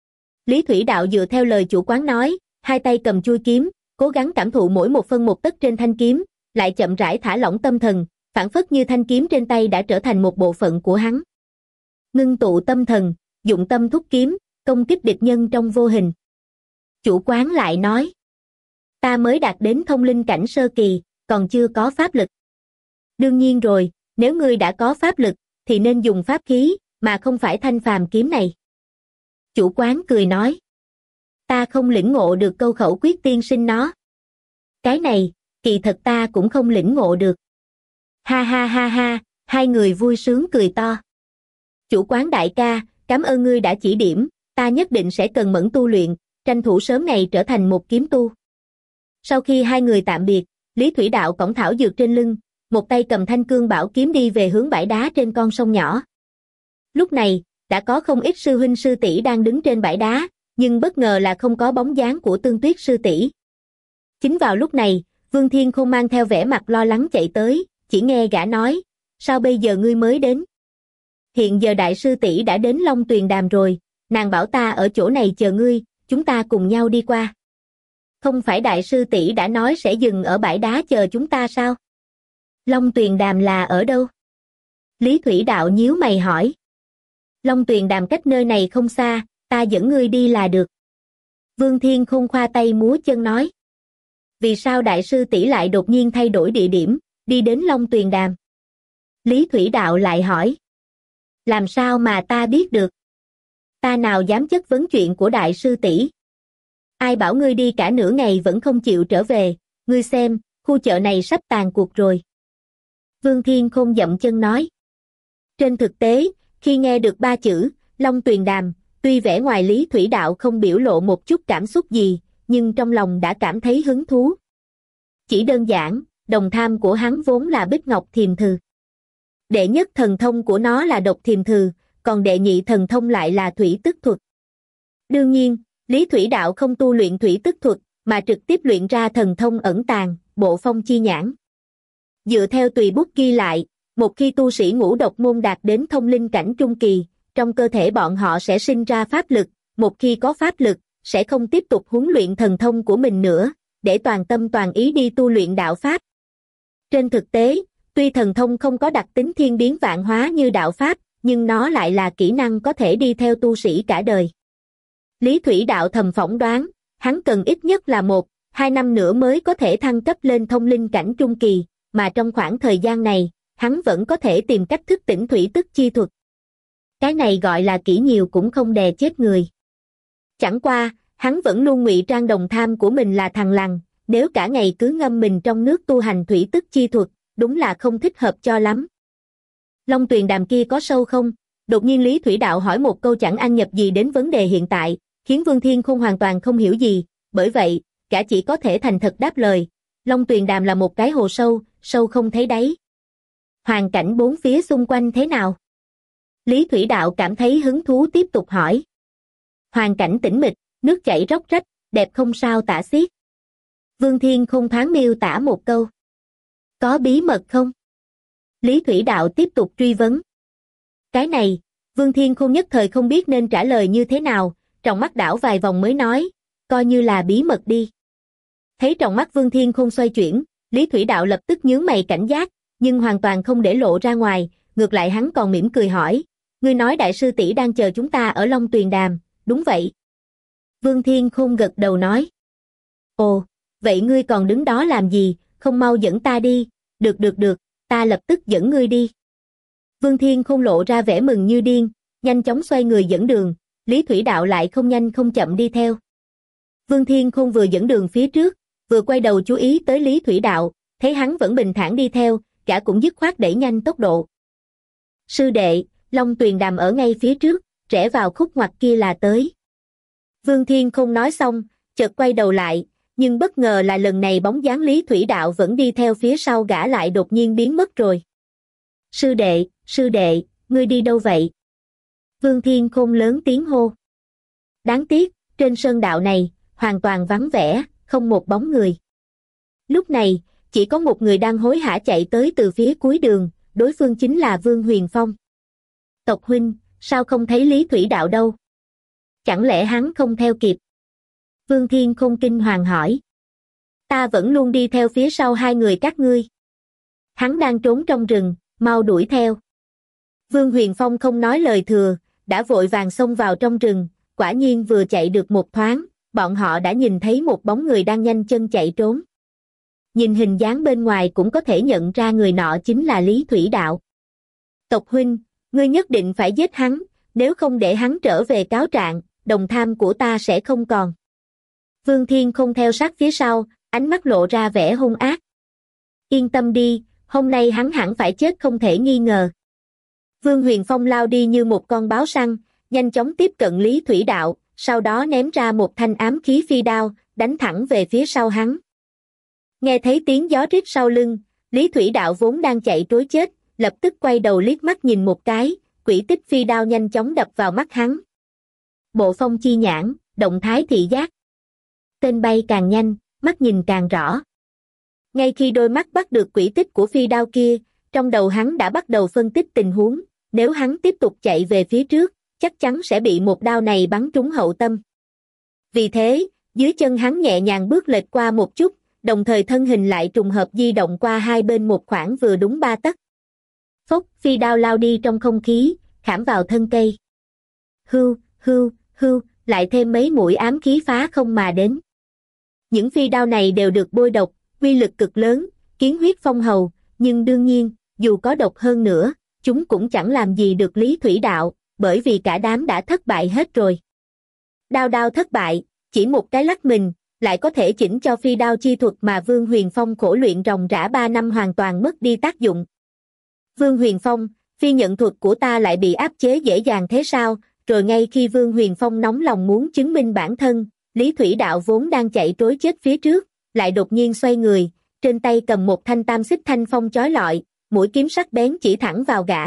Lý Thủy Đạo dựa theo lời chủ quán nói, hai tay cầm chui kiếm, cố gắng cảm thụ mỗi một phân một tấc trên thanh kiếm, lại chậm rãi thả lỏng tâm thần, phảng phất như thanh kiếm trên tay đã trở thành một bộ phận của hắn. Ngưng tụ tâm thần, dụng tâm thúc kiếm, công kích địch nhân trong vô hình. Chủ quán lại nói, ta mới đạt đến thông linh cảnh sơ kỳ, còn chưa có pháp lực. Đương nhiên rồi, nếu ngươi đã có pháp lực, thì nên dùng pháp khí, mà không phải thanh phàm kiếm này. Chủ quán cười nói, ta không lĩnh ngộ được câu khẩu quyết tiên sinh nó. Cái này, kỳ thật ta cũng không lĩnh ngộ được. Ha ha ha ha, hai người vui sướng cười to. Chủ quán đại ca, cảm ơn ngươi đã chỉ điểm, ta nhất định sẽ cần mẫn tu luyện, tranh thủ sớm ngày trở thành một kiếm tu. Sau khi hai người tạm biệt, Lý Thủy Đạo cõng thảo dược trên lưng, một tay cầm Thanh Cương Bảo Kiếm đi về hướng bãi đá trên con sông nhỏ. Lúc này, đã có không ít sư huynh sư tỷ đang đứng trên bãi đá, nhưng bất ngờ là không có bóng dáng của Tương Tuyết sư tỷ. Chính vào lúc này, Vương Thiên Khôn mang theo vẻ mặt lo lắng chạy tới, chỉ nghe gã nói, sao bây giờ ngươi mới đến? Hiện giờ đại sư tỷ đã đến Long Tuyền Đàm rồi, nàng bảo ta ở chỗ này chờ ngươi, chúng ta cùng nhau đi qua. Không phải đại sư tỷ đã nói sẽ dừng ở bãi đá chờ chúng ta sao? Long Tuyền Đàm là ở đâu? Lý Thủy Đạo nhíu mày hỏi. Long Tuyền Đàm cách nơi này không xa, ta dẫn ngươi đi là được. Vương Thiên Khôn khoa tay múa chân nói. Vì sao đại sư tỷ lại đột nhiên thay đổi địa điểm, đi đến Long Tuyền Đàm? Lý Thủy Đạo lại hỏi. Làm sao mà ta biết được? Ta nào dám chất vấn chuyện của đại sư tỷ? Ai bảo ngươi đi cả nửa ngày vẫn không chịu trở về, ngươi xem, khu chợ này sắp tàn cuộc rồi. Vương Thiên Khôn dậm chân nói. Trên thực tế, khi nghe được ba chữ, Long Tuyền Đàm, tuy vẻ ngoài Lý Thủy Đạo không biểu lộ một chút cảm xúc gì, nhưng trong lòng đã cảm thấy hứng thú. Chỉ đơn giản, đồng tham của hắn vốn là Bích Ngọc Thiềm Thừ. Đệ nhất thần thông của nó là Độc Thiềm Thừ, còn đệ nhị thần thông lại là Thủy Tức Thuật. Đương nhiên, Lý Thủy Đạo không tu luyện Thủy Tức Thuật, mà trực tiếp luyện ra thần thông ẩn tàng, Bộ Phong Chi Nhãn. Dựa theo tùy bút ghi lại, một khi tu sĩ ngũ độc môn đạt đến thông linh cảnh trung kỳ, trong cơ thể bọn họ sẽ sinh ra pháp lực, một khi có pháp lực, sẽ không tiếp tục huấn luyện thần thông của mình nữa, để toàn tâm toàn ý đi tu luyện đạo pháp. Trên thực tế, tuy thần thông không có đặc tính thiên biến vạn hóa như đạo pháp, nhưng nó lại là kỹ năng có thể đi theo tu sĩ cả đời. Lý Thủy Đạo thầm phỏng đoán, hắn cần ít nhất là một, hai năm nữa mới có thể thăng cấp lên thông linh cảnh trung kỳ, mà trong khoảng thời gian này, hắn vẫn có thể tìm cách thức tỉnh thủy tức chi thuật. Cái này gọi là kỹ nhiều cũng không đè chết người. Chẳng qua, hắn vẫn luôn ngụy trang đồng tham của mình là thằng lằn, nếu cả ngày cứ ngâm mình trong nước tu hành thủy tức chi thuật, đúng là không thích hợp cho lắm. Long Tuyền Đàm kia có sâu không? Đột nhiên Lý Thủy Đạo hỏi một câu chẳng ăn nhập gì đến vấn đề hiện tại, khiến Vương Thiên Khôn hoàn toàn không hiểu gì, bởi vậy, gã chỉ có thể thành thật đáp lời, Long Tuyền Đàm là một cái hồ sâu, sâu không thấy đáy. Hoàn cảnh bốn phía xung quanh thế nào? Lý Thủy Đạo cảm thấy hứng thú tiếp tục hỏi. Hoàn cảnh tĩnh mịch, nước chảy róc rách, đẹp không sao tả xiết. Vương Thiên Khôn thoáng miêu tả một câu. Có bí mật không? Lý Thủy Đạo tiếp tục truy vấn. Cái này, Vương Thiên Khôn nhất thời không biết nên trả lời như thế nào, trong mắt đảo vài vòng mới nói, coi như là bí mật đi. Thấy trong mắt Vương Thiên Khôn xoay chuyển, Lý Thủy Đạo lập tức nhướng mày cảnh giác, nhưng hoàn toàn không để lộ ra ngoài, ngược lại hắn còn mỉm cười hỏi, ngươi nói đại sư tỷ đang chờ chúng ta ở Long Tuyền Đàm, đúng vậy. Vương Thiên Khôn gật đầu nói. Ồ, vậy ngươi còn đứng đó làm gì, không mau dẫn ta đi, được được được, ta lập tức dẫn ngươi đi. Vương Thiên Khôn lộ ra vẻ mừng như điên, nhanh chóng xoay người dẫn đường, Lý Thủy Đạo lại không nhanh không chậm đi theo. Vương Thiên Khôn vừa dẫn đường phía trước, vừa quay đầu chú ý tới Lý Thủy Đạo, thấy hắn vẫn bình thản đi theo, gã cũng dứt khoát đẩy nhanh tốc độ. Sư đệ, Long Tuyền Đàm ở ngay phía trước, rẽ vào khúc ngoặt kia là tới. Vương Thiên Khôn nói xong, chợt quay đầu lại, nhưng bất ngờ là lần này bóng dáng Lý Thủy Đạo vẫn đi theo phía sau gã lại đột nhiên biến mất rồi. Sư đệ, sư đệ, ngươi đi đâu vậy? Vương Thiên Khôn lớn tiếng hô. Đáng tiếc, trên sơn đạo này, hoàn toàn vắng vẻ, không một bóng người. Lúc này, chỉ có một người đang hối hả chạy tới từ phía cuối đường, đối phương chính là Vương Huyền Phong. Tộc huynh, sao không thấy Lý Thủy Đạo đâu? Chẳng lẽ hắn không theo kịp? Vương Thiên Khôn kinh hoàng hỏi. Ta vẫn luôn đi theo phía sau hai người các ngươi. Hắn đang trốn trong rừng, mau đuổi theo. Vương Huyền Phong không nói lời thừa, đã vội vàng xông vào trong rừng, quả nhiên vừa chạy được một thoáng, bọn họ đã nhìn thấy một bóng người đang nhanh chân chạy trốn. Nhìn hình dáng bên ngoài cũng có thể nhận ra người nọ chính là Lý Thủy Đạo. Tộc huynh, ngươi nhất định phải giết hắn, nếu không để hắn trở về cáo trạng, đồng tham của ta sẽ không còn. Vương Thiên Khôn theo sát phía sau, ánh mắt lộ ra vẻ hung ác. Yên tâm đi, hôm nay hắn hẳn phải chết không thể nghi ngờ. Vương Huyền Phong lao đi như một con báo săn, nhanh chóng tiếp cận Lý Thủy Đạo, sau đó ném ra một thanh ám khí phi đao, đánh thẳng về phía sau hắn. Nghe thấy tiếng gió rít sau lưng, Lý Thủy Đạo vốn đang chạy trối chết, lập tức quay đầu liếc mắt nhìn một cái, quỷ tích phi đao nhanh chóng đập vào mắt hắn. Bộ phong chi nhãn, động thái thị giác. Tên bay càng nhanh, mắt nhìn càng rõ. Ngay khi đôi mắt bắt được quỷ tích của phi đao kia, trong đầu hắn đã bắt đầu phân tích tình huống, nếu hắn tiếp tục chạy về phía trước, chắc chắn sẽ bị một đao này bắn trúng hậu tâm. Vì thế, dưới chân hắn nhẹ nhàng bước lệch qua một chút, đồng thời thân hình lại trùng hợp di động qua hai bên một khoảng vừa đúng ba tấc. Phốc, phi đao lao đi trong không khí, khảm vào thân cây. Hưu, hưu, hưu, lại thêm mấy mũi ám khí phá không mà đến. Những phi đao này đều được bôi độc, uy lực cực lớn, kiến huyết phong hầu, nhưng đương nhiên, dù có độc hơn nữa, chúng cũng chẳng làm gì được Lý Thủy Đạo, bởi vì cả đám đã thất bại hết rồi. Đao đao thất bại, chỉ một cái lắc mình, lại có thể chỉnh cho phi đao chi thuật mà Vương Huyền Phong khổ luyện ròng rã ba năm hoàn toàn mất đi tác dụng. Vương Huyền Phong, phi nhận thuật của ta lại bị áp chế dễ dàng thế sao? Rồi ngay khi Vương Huyền Phong nóng lòng muốn chứng minh bản thân, Lý Thủy Đạo vốn đang chạy trối chết phía trước, lại đột nhiên xoay người, trên tay cầm một thanh tam xích thanh phong chói lọi, mũi kiếm sắc bén chỉ thẳng vào gã.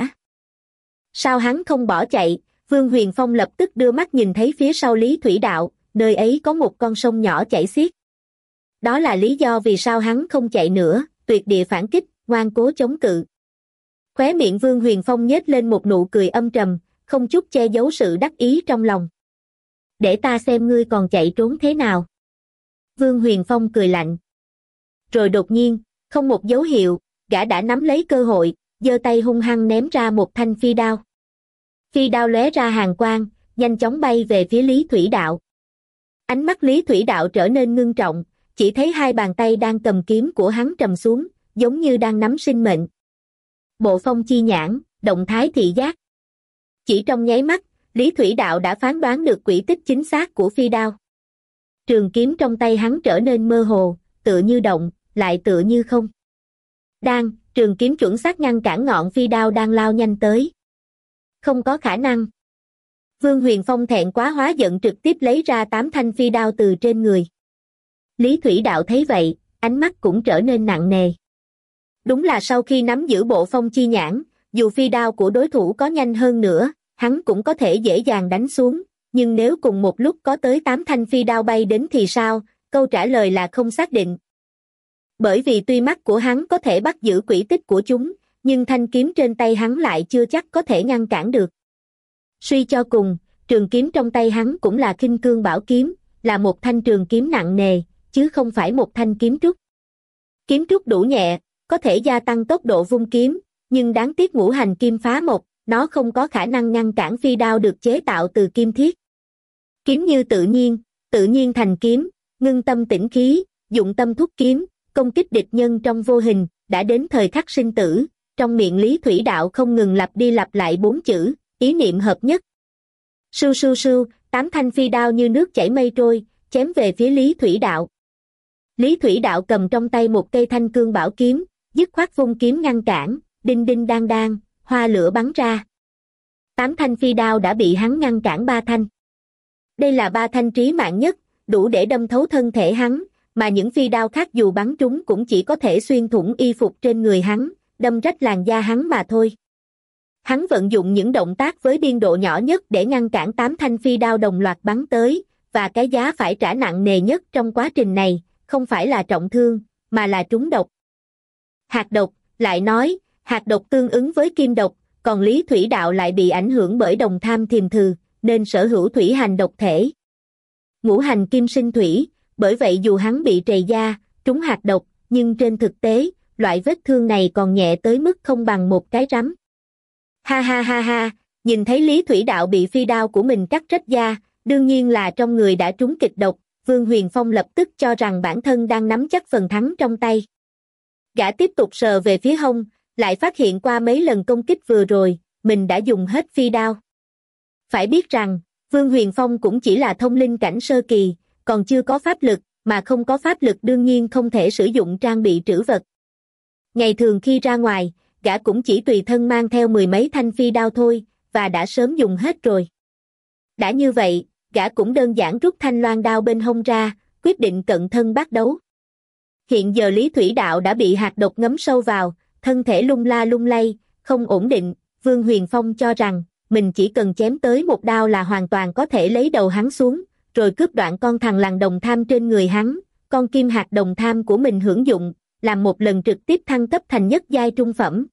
Sao hắn không bỏ chạy? Vương Huyền Phong lập tức đưa mắt nhìn thấy phía sau Lý Thủy Đạo, nơi ấy có một con sông nhỏ chảy xiết. Đó là lý do vì sao hắn không chạy nữa, tuyệt địa phản kích, ngoan cố chống cự. Khóe miệng Vương Huyền Phong nhếch lên một nụ cười âm trầm, không chút che giấu sự đắc ý trong lòng. Để ta xem ngươi còn chạy trốn thế nào. Vương Huyền Phong cười lạnh. Rồi đột nhiên, không một dấu hiệu, gã đã nắm lấy cơ hội, giơ tay hung hăng ném ra một thanh phi đao. Phi đao lóe ra hàn quang, nhanh chóng bay về phía Lý Thủy Đạo. Ánh mắt Lý Thủy Đạo trở nên ngưng trọng, chỉ thấy hai bàn tay đang cầm kiếm của hắn trầm xuống, giống như đang nắm sinh mệnh. Bộ phong chi nhãn, động thái thị giác. Chỉ trong nháy mắt, Lý Thủy Đạo đã phán đoán được quỹ tích chính xác của phi đao. Trường kiếm trong tay hắn trở nên mơ hồ, tựa như động, lại tựa như không. Đang, trường kiếm chuẩn xác ngăn cản ngọn phi đao đang lao nhanh tới. Không có khả năng. Vương Huyền Phong thẹn quá hóa giận trực tiếp lấy ra tám thanh phi đao từ trên người. Lý Thủy Đạo thấy vậy, ánh mắt cũng trở nên nặng nề. Đúng là sau khi nắm giữ bộ phong chi nhãn, dù phi đao của đối thủ có nhanh hơn nữa, hắn cũng có thể dễ dàng đánh xuống, nhưng nếu cùng một lúc có tới tám thanh phi đao bay đến thì sao? Câu trả lời là không xác định. Bởi vì tuy mắt của hắn có thể bắt giữ quỹ tích của chúng, nhưng thanh kiếm trên tay hắn lại chưa chắc có thể ngăn cản được. Suy cho cùng, trường kiếm trong tay hắn cũng là Kinh Cương Bảo Kiếm, là một thanh trường kiếm nặng nề, chứ không phải một thanh kiếm trúc. Kiếm trúc đủ nhẹ, có thể gia tăng tốc độ vung kiếm, nhưng đáng tiếc ngũ hành kim phá mộc, nó không có khả năng ngăn cản phi đao được chế tạo từ kim thiết. Kiếm như tự nhiên, tự nhiên thành kiếm, ngưng tâm tĩnh khí, dụng tâm thúc kiếm, công kích địch nhân trong vô hình, đã đến thời khắc sinh tử, trong miệng Lý Thủy Đạo không ngừng lặp đi lặp lại bốn chữ, ý niệm hợp nhất. Sưu sưu sưu, tám thanh phi đao như nước chảy mây trôi, chém về phía Lý Thủy Đạo. Lý Thủy Đạo cầm trong tay một cây thanh cương bảo kiếm, dứt khoát vung kiếm ngăn cản, đinh đinh đang đang, hoa lửa bắn ra. Tám thanh phi đao đã bị hắn ngăn cản ba thanh. Đây là ba thanh trí mạng nhất, đủ để đâm thấu thân thể hắn, mà những phi đao khác dù bắn trúng cũng chỉ có thể xuyên thủng y phục trên người hắn, đâm rách làn da hắn mà thôi. Hắn vận dụng những động tác với biên độ nhỏ nhất để ngăn cản tám thanh phi đao đồng loạt bắn tới, và cái giá phải trả nặng nề nhất trong quá trình này, không phải là trọng thương, mà là trúng độc. Hạt độc, lại nói, hạt độc tương ứng với kim độc, còn Lý Thủy Đạo lại bị ảnh hưởng bởi đồng tham thiềm thừ, nên sở hữu thủy hành độc thể. Ngũ hành kim sinh thủy, bởi vậy dù hắn bị trầy da, trúng hạt độc, nhưng trên thực tế, loại vết thương này còn nhẹ tới mức không bằng một cái rắm. Ha ha ha ha, nhìn thấy Lý Thủy Đạo bị phi đao của mình cắt rách da, đương nhiên là trong người đã trúng kịch độc, Vương Huyền Phong lập tức cho rằng bản thân đang nắm chắc phần thắng trong tay. Gã tiếp tục sờ về phía hông, lại phát hiện qua mấy lần công kích vừa rồi, mình đã dùng hết phi đao. Phải biết rằng, Vương Huyền Phong cũng chỉ là thông linh cảnh sơ kỳ, còn chưa có pháp lực, mà không có pháp lực đương nhiên không thể sử dụng trang bị trữ vật. Ngày thường khi ra ngoài, gã cũng chỉ tùy thân mang theo mười mấy thanh phi đao thôi, và đã sớm dùng hết rồi. Đã như vậy, gã cũng đơn giản rút thanh loan đao bên hông ra, quyết định cận thân bắt đấu. Hiện giờ Lý Thủy Đạo đã bị hạt độc ngấm sâu vào, thân thể lung la lung lay, không ổn định, Vương Huyền Phong cho rằng, mình chỉ cần chém tới một đao là hoàn toàn có thể lấy đầu hắn xuống, rồi cướp đoạn con thằng lằn đồng tham trên người hắn, con kim hạt đồng tham của mình hưởng dụng, làm một lần trực tiếp thăng cấp thành nhất giai trung phẩm.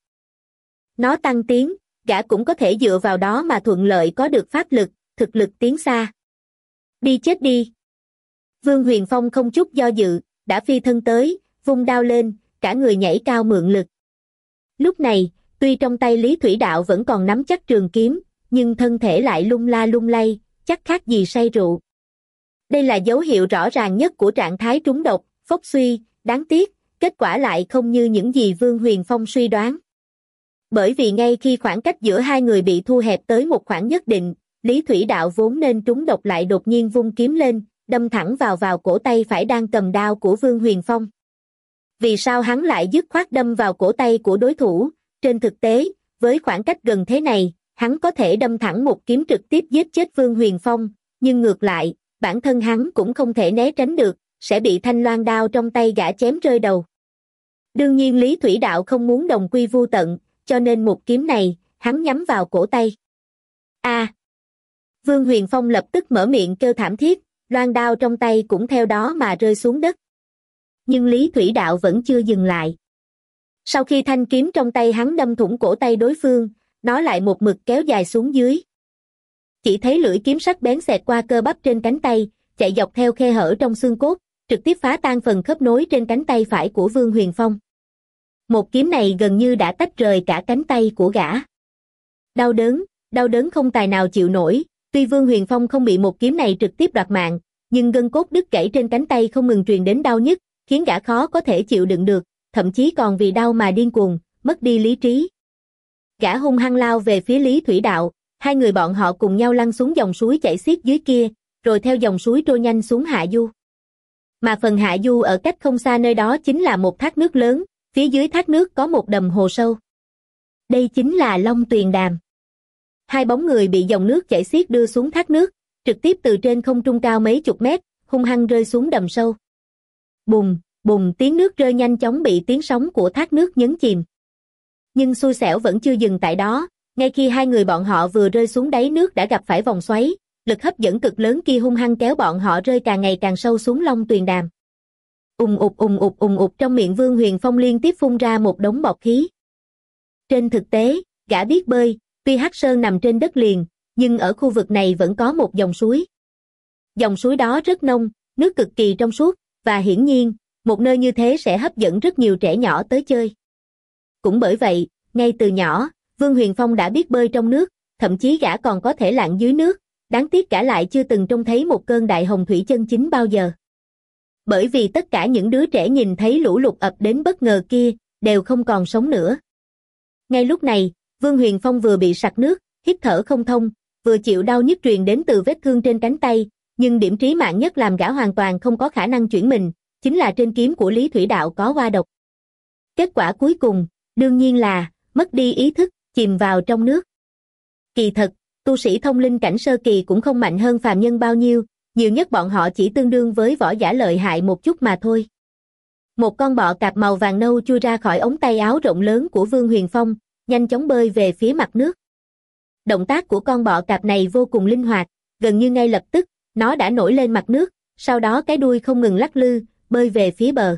Nó tăng tiến, gã cũng có thể dựa vào đó mà thuận lợi có được pháp lực, thực lực tiến xa. Đi chết đi! Vương Huyền Phong không chút do dự, đã phi thân tới, vung đao lên, cả người nhảy cao mượn lực. Lúc này, tuy trong tay Lý Thủy Đạo vẫn còn nắm chắc trường kiếm, nhưng thân thể lại lung la lung lay, chắc khác gì say rượu. Đây là dấu hiệu rõ ràng nhất của trạng thái trúng độc, phốc suy, đáng tiếc, kết quả lại không như những gì Vương Huyền Phong suy đoán. Bởi vì ngay khi khoảng cách giữa hai người bị thu hẹp tới một khoảng nhất định, Lý Thủy Đạo vốn nên trúng độc lại đột nhiên vung kiếm lên, đâm thẳng vào vào cổ tay phải đang cầm đao của Vương Huyền Phong. Vì sao hắn lại dứt khoát đâm vào cổ tay của đối thủ? Trên thực tế, với khoảng cách gần thế này, hắn có thể đâm thẳng một kiếm trực tiếp giết chết Vương Huyền Phong, nhưng ngược lại, bản thân hắn cũng không thể né tránh được, sẽ bị thanh loan đao trong tay gã chém rơi đầu. Đương nhiên Lý Thủy Đạo không muốn đồng quy vu tận, cho nên một kiếm này, hắn nhắm vào cổ tay. A! À, Vương Huyền Phong lập tức mở miệng kêu thảm thiết, loan đao trong tay cũng theo đó mà rơi xuống đất. Nhưng Lý Thủy Đạo vẫn chưa dừng lại. Sau khi thanh kiếm trong tay hắn đâm thủng cổ tay đối phương, nó lại một mực kéo dài xuống dưới. Chỉ thấy lưỡi kiếm sắc bén xẹt qua cơ bắp trên cánh tay, chạy dọc theo khe hở trong xương cốt, trực tiếp phá tan phần khớp nối trên cánh tay phải của Vương Huyền Phong. Một kiếm này gần như đã tách rời cả cánh tay của gã. Đau đớn, đau đớn không tài nào chịu nổi, tuy Vương Huyền Phong không bị một kiếm này trực tiếp đoạt mạng, nhưng gân cốt đứt gãy trên cánh tay không ngừng truyền đến đau nhức, khiến gã khó có thể chịu đựng được, thậm chí còn vì đau mà điên cuồng, mất đi lý trí. Gã hung hăng lao về phía Lý Thủy Đạo, hai người bọn họ cùng nhau lăn xuống dòng suối chảy xiết dưới kia, rồi theo dòng suối trôi nhanh xuống hạ du. Mà phần hạ du ở cách không xa nơi đó chính là một thác nước lớn, phía dưới thác nước có một đầm hồ sâu. Đây chính là Long Tuyền Đàm. Hai bóng người bị dòng nước chảy xiết đưa xuống thác nước, trực tiếp từ trên không trung cao mấy chục mét, hung hăng rơi xuống đầm sâu. Bùng, bùng tiếng nước rơi nhanh chóng bị tiếng sóng của thác nước nhấn chìm. Nhưng xui xẻo vẫn chưa dừng tại đó, ngay khi hai người bọn họ vừa rơi xuống đáy nước đã gặp phải vòng xoáy, lực hấp dẫn cực lớn kia hung hăng kéo bọn họ rơi càng ngày càng sâu xuống Long Tuyền Đàm. Ùng ụp ùng ụp ùng ụp trong miệng Vương Huyền Phong liên tiếp phun ra một đống bọt khí. Trên thực tế, gã biết bơi, tuy Hắc Sơn nằm trên đất liền, nhưng ở khu vực này vẫn có một dòng suối. Dòng suối đó rất nông, nước cực kỳ trong suốt, và hiển nhiên, một nơi như thế sẽ hấp dẫn rất nhiều trẻ nhỏ tới chơi. Cũng bởi vậy, ngay từ nhỏ, Vương Huyền Phong đã biết bơi trong nước, thậm chí gã còn có thể lặn dưới nước, đáng tiếc gã lại chưa từng trông thấy một cơn đại hồng thủy chân chính bao giờ. Bởi vì tất cả những đứa trẻ nhìn thấy lũ lụt ập đến bất ngờ kia, đều không còn sống nữa. Ngay lúc này, Vương Huyền Phong vừa bị sặc nước, hít thở không thông, vừa chịu đau nhức truyền đến từ vết thương trên cánh tay, nhưng điểm trí mạng nhất làm gã hoàn toàn không có khả năng chuyển mình, chính là trên kiếm của Lý Thủy Đạo có hoa độc. Kết quả cuối cùng, đương nhiên là, mất đi ý thức, chìm vào trong nước. Kỳ thật, tu sĩ thông linh cảnh sơ kỳ cũng không mạnh hơn phàm nhân bao nhiêu, nhiều nhất bọn họ chỉ tương đương với võ giả lợi hại một chút mà thôi. Một con bọ cạp màu vàng nâu chui ra khỏi ống tay áo rộng lớn của Vương Huyền Phong, nhanh chóng bơi về phía mặt nước. Động tác của con bọ cạp này vô cùng linh hoạt, gần như ngay lập tức, nó đã nổi lên mặt nước, sau đó cái đuôi không ngừng lắc lư, bơi về phía bờ.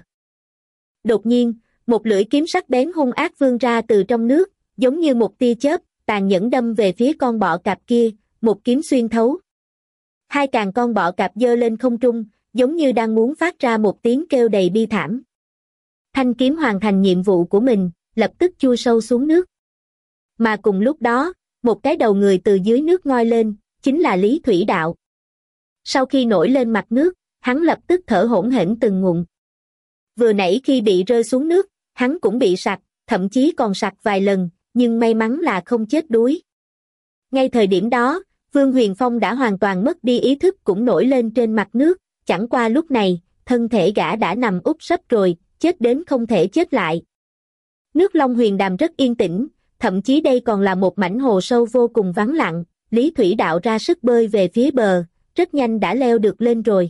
Đột nhiên, một lưỡi kiếm sắc bén hung ác vươn ra từ trong nước, giống như một tia chớp, tàn nhẫn đâm về phía con bọ cạp kia, một kiếm xuyên thấu. Hai càng con bọ cạp giơ lên không trung, giống như đang muốn phát ra một tiếng kêu đầy bi thảm. Thanh kiếm hoàn thành nhiệm vụ của mình, lập tức chui sâu xuống nước. Mà cùng lúc đó, một cái đầu người từ dưới nước ngoi lên, chính là Lý Thủy Đạo. Sau khi nổi lên mặt nước, hắn lập tức thở hổn hển từng ngụm. Vừa nãy khi bị rơi xuống nước, hắn cũng bị sặc, thậm chí còn sặc vài lần, nhưng may mắn là không chết đuối. Ngay thời điểm đó, Vương Huyền Phong đã hoàn toàn mất đi ý thức cũng nổi lên trên mặt nước, chẳng qua lúc này, thân thể gã đã nằm úp sấp rồi, chết đến không thể chết lại. Nước Long Huyền Đàm rất yên tĩnh, thậm chí đây còn là một mảnh hồ sâu vô cùng vắng lặng, Lý Thủy Đạo ra sức bơi về phía bờ, rất nhanh đã leo được lên rồi.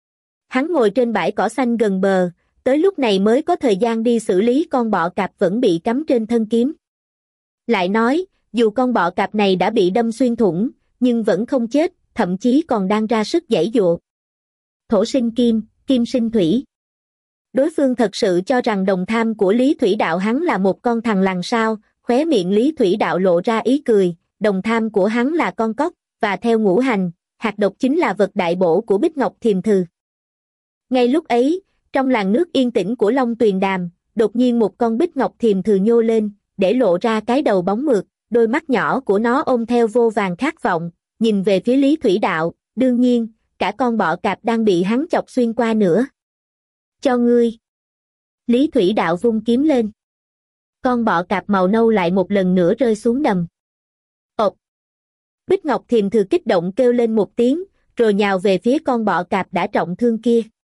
Hắn ngồi trên bãi cỏ xanh gần bờ, tới lúc này mới có thời gian đi xử lý con bọ cạp vẫn bị cắm trên thân kiếm. Lại nói, dù con bọ cạp này đã bị đâm xuyên thủng, nhưng vẫn không chết, thậm chí còn đang ra sức giãy giụa. Thổ sinh kim, kim sinh thủy. Đối phương thật sự cho rằng đồng tham của Lý Thủy Đạo hắn là một con thằn lằn sao, khóe miệng Lý Thủy Đạo lộ ra ý cười, đồng tham của hắn là con cóc, và theo ngũ hành, hạt độc chính là vật đại bổ của Bích Ngọc Thiềm Thừ. Ngay lúc ấy, trong làn nước yên tĩnh của Long Tuyền Đàm, đột nhiên một con Bích Ngọc Thiềm Thừ nhô lên, để lộ ra cái đầu bóng mượt, đôi mắt nhỏ của nó ôm theo vô vàn khát vọng, nhìn về phía Lý Thủy Đạo, đương nhiên, cả con bọ cạp đang bị hắn chọc xuyên qua nữa. Cho ngươi. Lý Thủy Đạo vung kiếm lên. Con bọ cạp màu nâu lại một lần nữa rơi xuống đầm. Ộp. Bích Ngọc Thiềm Thừ kích động kêu lên một tiếng, rồi nhào về phía con bọ cạp đã trọng thương kia.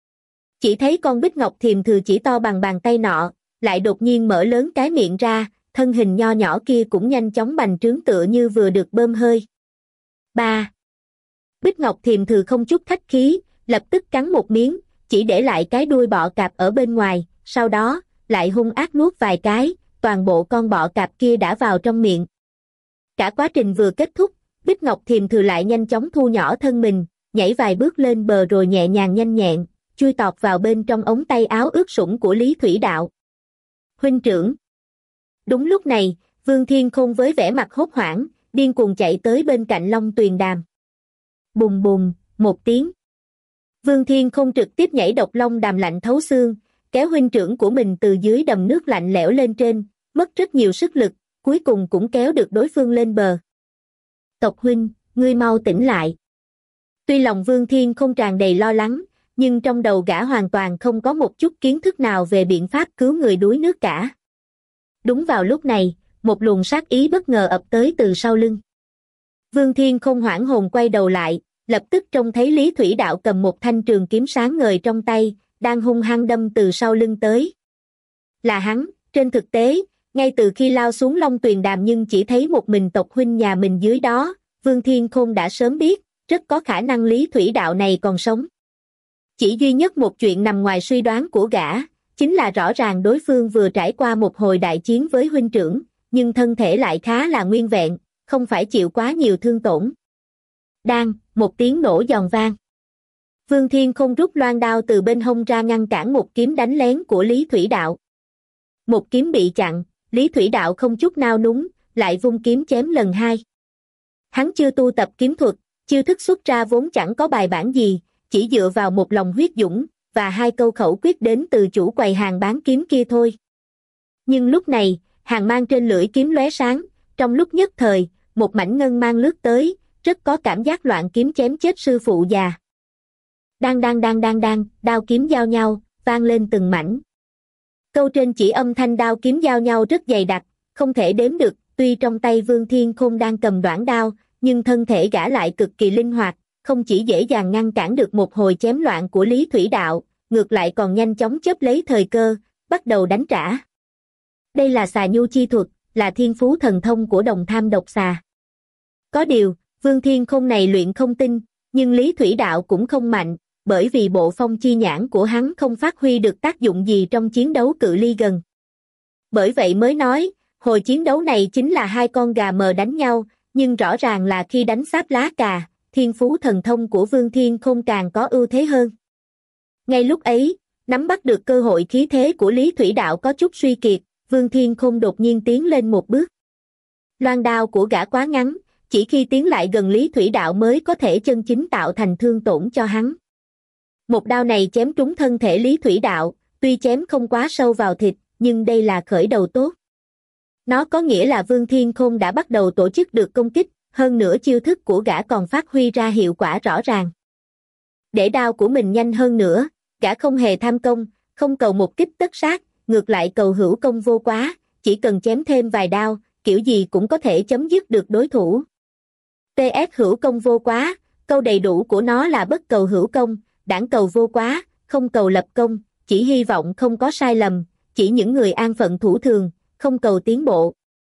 Chỉ thấy con Bích Ngọc Thiềm Thừ chỉ to bằng bàn tay nọ, lại đột nhiên mở lớn cái miệng ra, thân hình nho nhỏ kia cũng nhanh chóng bành trướng tựa như vừa được bơm hơi. Ba. Bích Ngọc Thiềm Thừ không chút khách khí, lập tức cắn một miếng, chỉ để lại cái đuôi bọ cạp ở bên ngoài, sau đó, lại hung ác nuốt vài cái, toàn bộ con bọ cạp kia đã vào trong miệng. Cả quá trình vừa kết thúc, Bích Ngọc Thiềm Thừ lại nhanh chóng thu nhỏ thân mình, nhảy vài bước lên bờ rồi nhẹ nhàng nhanh nhẹn, chui tọt vào bên trong ống tay áo ướt sũng của Lý Thủy Đạo. Huynh trưởng. Đúng lúc này, Vương Thiên Khôn với vẻ mặt hốt hoảng, điên cuồng chạy tới bên cạnh Long Tuyền Đàm. Bùng bùng, một tiếng. Vương Thiên Khôn trực tiếp nhảy độc long đàm lạnh thấu xương, kéo huynh trưởng của mình từ dưới đầm nước lạnh lẽo lên trên, mất rất nhiều sức lực, cuối cùng cũng kéo được đối phương lên bờ. Tộc huynh, ngươi mau tỉnh lại. Tuy lòng Vương Thiên Khôn tràn đầy lo lắng, nhưng trong đầu gã hoàn toàn không có một chút kiến thức nào về biện pháp cứu người đuối nước cả. Đúng vào lúc này, một luồng sát ý bất ngờ ập tới từ sau lưng. Vương Thiên Khôn hoảng hồn quay đầu lại, lập tức trông thấy Lý Thủy Đạo cầm một thanh trường kiếm sáng ngời trong tay, đang hung hăng đâm từ sau lưng tới. Là hắn, trên thực tế, ngay từ khi lao xuống Long Tuyền Đàm nhưng chỉ thấy một mình tộc huynh nhà mình dưới đó, Vương Thiên Khôn đã sớm biết, rất có khả năng Lý Thủy Đạo này còn sống. Chỉ duy nhất một chuyện nằm ngoài suy đoán của gã, chính là rõ ràng đối phương vừa trải qua một hồi đại chiến với huynh trưởng, nhưng thân thể lại khá là nguyên vẹn, không phải chịu quá nhiều thương tổn. Đang, một tiếng nổ giòn vang. Vương Thiên Khôn rút loan đao từ bên hông ra ngăn cản một kiếm đánh lén của Lý Thủy Đạo. Một kiếm bị chặn, Lý Thủy Đạo không chút nao núng, lại vung kiếm chém lần hai. Hắn chưa tu tập kiếm thuật, chiêu thức xuất ra vốn chẳng có bài bản gì, chỉ dựa vào một lòng huyết dũng, và hai câu khẩu quyết đến từ chủ quầy hàng bán kiếm kia thôi. Nhưng lúc này, hàng mang trên lưỡi kiếm lóe sáng, trong lúc nhất thời, một mảnh ngân mang lướt tới, rất có cảm giác loạn kiếm chém chết sư phụ già. Đang đang đang đang đang, đao kiếm giao nhau, vang lên từng mảnh. Câu trên chỉ âm thanh đao kiếm giao nhau rất dày đặc, không thể đếm được, tuy trong tay Vương Thiên Khôn đang cầm đoản đao, nhưng thân thể gã lại cực kỳ linh hoạt, không chỉ dễ dàng ngăn cản được một hồi chém loạn của Lý Thủy Đạo, ngược lại còn nhanh chóng chớp lấy thời cơ, bắt đầu đánh trả. Đây là xà nhu chi thuật, là thiên phú thần thông của đồng tham độc xà. Có điều, Vương Thiên Khôn này luyện không tinh, nhưng Lý Thủy Đạo cũng không mạnh, bởi vì bộ phong chi nhãn của hắn không phát huy được tác dụng gì trong chiến đấu cự ly gần. Bởi vậy mới nói, hồi chiến đấu này chính là hai con gà mờ đánh nhau, nhưng rõ ràng là khi đánh sáp lá cà, thiên phú thần thông của Vương Thiên Khôn càng có ưu thế hơn. Ngay lúc ấy, nắm bắt được cơ hội khí thế của Lý Thủy Đạo có chút suy kiệt, Vương Thiên Khôn đột nhiên tiến lên một bước. Loan đao của gã quá ngắn, chỉ khi tiến lại gần Lý Thủy Đạo mới có thể chân chính tạo thành thương tổn cho hắn. Một đao này chém trúng thân thể Lý Thủy Đạo, tuy chém không quá sâu vào thịt, nhưng đây là khởi đầu tốt. Nó có nghĩa là Vương Thiên Khôn đã bắt đầu tổ chức được công kích, hơn nữa chiêu thức của gã còn phát huy ra hiệu quả rõ ràng. Để đao của mình nhanh hơn nữa, gã không hề tham công, không cầu một kích tất sát, ngược lại cầu hữu công vô quá, chỉ cần chém thêm vài đao, kiểu gì cũng có thể chấm dứt được đối thủ. tê ét hữu công vô quá, câu đầy đủ của nó là bất cầu hữu công, đãng cầu vô quá, không cầu lập công, chỉ hy vọng không có sai lầm, chỉ những người an phận thủ thường, không cầu tiến bộ.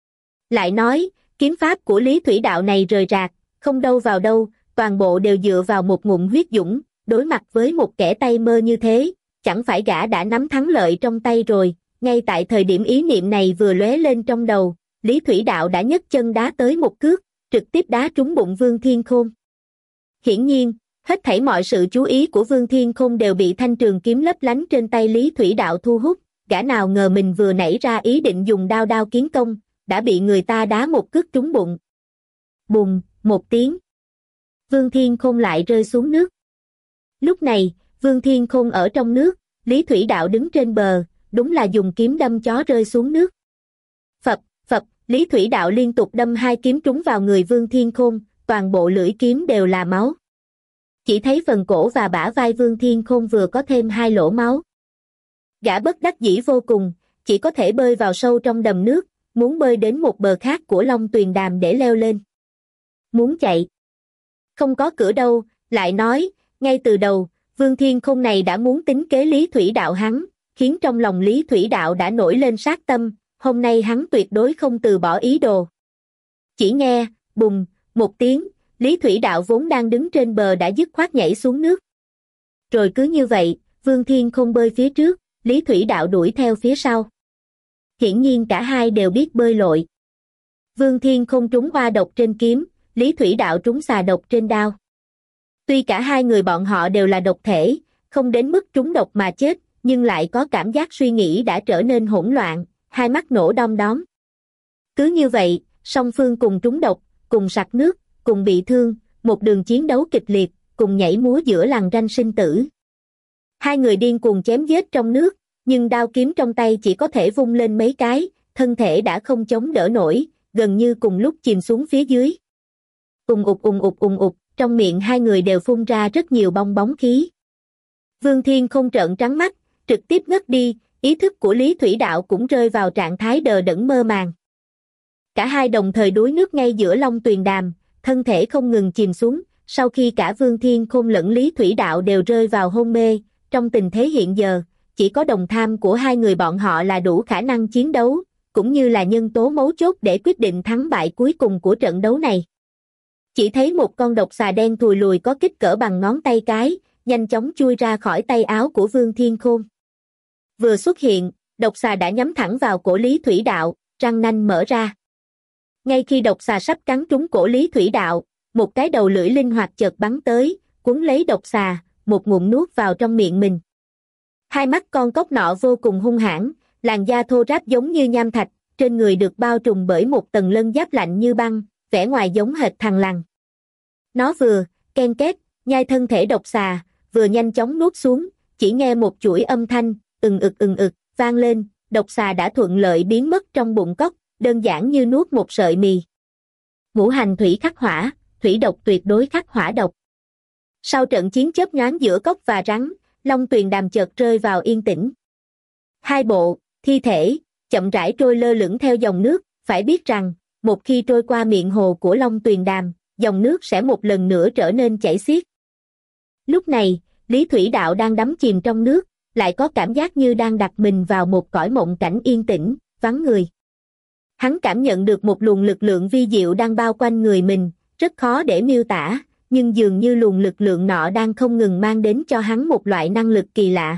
Lại nói, kiếm pháp của Lý Thủy Đạo này rời rạc, không đâu vào đâu, toàn bộ đều dựa vào một ngụm huyết dũng, đối mặt với một kẻ tay mơ như thế, chẳng phải gã đã nắm thắng lợi trong tay rồi. Ngay tại thời điểm ý niệm này vừa lóe lên trong đầu, Lý Thủy Đạo đã nhấc chân đá tới một cước, trực tiếp đá trúng bụng Vương Thiên Khôn. Hiển nhiên, hết thảy mọi sự chú ý của Vương Thiên Khôn đều bị thanh trường kiếm lấp lánh trên tay Lý Thủy Đạo thu hút, gã nào ngờ mình vừa nảy ra ý định dùng đao đao kiến công, đã bị người ta đá một cước trúng bụng. Bùng, một tiếng. Vương Thiên Khôn lại rơi xuống nước. Lúc này, Vương Thiên Khôn ở trong nước, Lý Thủy Đạo đứng trên bờ, đúng là dùng kiếm đâm chó rơi xuống nước. Phập, phập, Lý Thủy Đạo liên tục đâm hai kiếm trúng vào người Vương Thiên Khôn, toàn bộ lưỡi kiếm đều là máu. Chỉ thấy phần cổ và bả vai Vương Thiên Khôn vừa có thêm hai lỗ máu. Gã bất đắc dĩ vô cùng, chỉ có thể bơi vào sâu trong đầm nước, muốn bơi đến một bờ khác của Long Tuyền Đàm để leo lên. Muốn chạy. Không có cửa đâu, lại nói, ngay từ đầu, Vương Thiên Khôn này đã muốn tính kế Lý Thủy Đạo hắn, khiến trong lòng Lý Thủy Đạo đã nổi lên sát tâm, hôm nay hắn tuyệt đối không từ bỏ ý đồ. Chỉ nghe, bùng, một tiếng, Lý Thủy Đạo vốn đang đứng trên bờ đã dứt khoát nhảy xuống nước. Rồi cứ như vậy, Vương Thiên Khôn bơi phía trước, Lý Thủy Đạo đuổi theo phía sau. Hiển nhiên cả hai đều biết bơi lội. Vương Thiên Khôn trúng hoa độc trên kiếm, Lý Thủy Đạo trúng xà độc trên đao. Tuy cả hai người bọn họ đều là độc thể, không đến mức trúng độc mà chết, nhưng lại có cảm giác suy nghĩ đã trở nên hỗn loạn, hai mắt nổ đom đóm. Cứ như vậy, song phương cùng trúng độc, cùng sặc nước, cùng bị thương, một đường chiến đấu kịch liệt, cùng nhảy múa giữa lằn ranh sinh tử. Hai người điên cuồng chém giết trong nước, nhưng đao kiếm trong tay chỉ có thể vung lên mấy cái, thân thể đã không chống đỡ nổi, gần như cùng lúc chìm xuống phía dưới. Ùng ục ùng ục ùng ục, trong miệng hai người đều phun ra rất nhiều bong bóng khí. Vương Thiên Khôn trợn trắng mắt, trực tiếp ngất đi, ý thức của Lý Thủy Đạo cũng rơi vào trạng thái đờ đẫn mơ màng. Cả hai đồng thời đuối nước ngay giữa Long Tuyền Đàm, thân thể không ngừng chìm xuống, sau khi cả Vương Thiên Khôn lẫn Lý Thủy Đạo đều rơi vào hôn mê, trong tình thế hiện giờ, chỉ có đồng tham của hai người bọn họ là đủ khả năng chiến đấu, cũng như là nhân tố mấu chốt để quyết định thắng bại cuối cùng của trận đấu này. Chỉ thấy một con độc xà đen thùi lùi có kích cỡ bằng ngón tay cái, nhanh chóng chui ra khỏi tay áo của Vương Thiên Khôn. Vừa xuất hiện, độc xà đã nhắm thẳng vào cổ Lý Thủy Đạo, răng nanh mở ra. Ngay khi độc xà sắp cắn trúng cổ Lý Thủy Đạo, một cái đầu lưỡi linh hoạt chợt bắn tới, cuốn lấy độc xà, một ngụm nuốt vào trong miệng mình. Hai mắt con cóc nọ vô cùng hung hãn, làn da thô ráp giống như nham thạch, trên người được bao trùm bởi một tầng lân giáp lạnh như băng, vẻ ngoài giống hệt thằn lằn. Nó vừa ken két nhai thân thể độc xà, vừa nhanh chóng nuốt xuống, chỉ nghe một chuỗi âm thanh ừng ực ừng ực vang lên, độc xà đã thuận lợi biến mất trong bụng cóc, đơn giản như nuốt một sợi mì. Ngũ hành thủy khắc hỏa, thủy độc tuyệt đối khắc hỏa độc. Sau trận chiến chớp nhoáng giữa cóc và rắn, Long Tuyền Đàm chợt rơi vào yên tĩnh. Hai bộ thi thể chậm rãi trôi lơ lửng theo dòng nước, phải biết rằng, một khi trôi qua miệng hồ của Long Tuyền Đàm, dòng nước sẽ một lần nữa trở nên chảy xiết. Lúc này, Lý Thủy Đạo đang đắm chìm trong nước, lại có cảm giác như đang đặt mình vào một cõi mộng cảnh yên tĩnh, vắng người. Hắn cảm nhận được một luồng lực lượng vi diệu đang bao quanh người mình, rất khó để miêu tả, nhưng dường như luồng lực lượng nọ đang không ngừng mang đến cho hắn một loại năng lực kỳ lạ.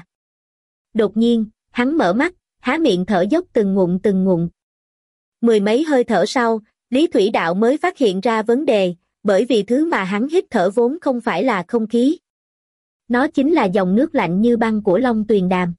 Đột nhiên, hắn mở mắt, há miệng thở dốc từng ngụm từng ngụm. Mười mấy hơi thở sau, Lý Thủy Đạo mới phát hiện ra vấn đề, bởi vì thứ mà hắn hít thở vốn không phải là không khí. Nó chính là dòng nước lạnh như băng của Long Tuyền Đàm.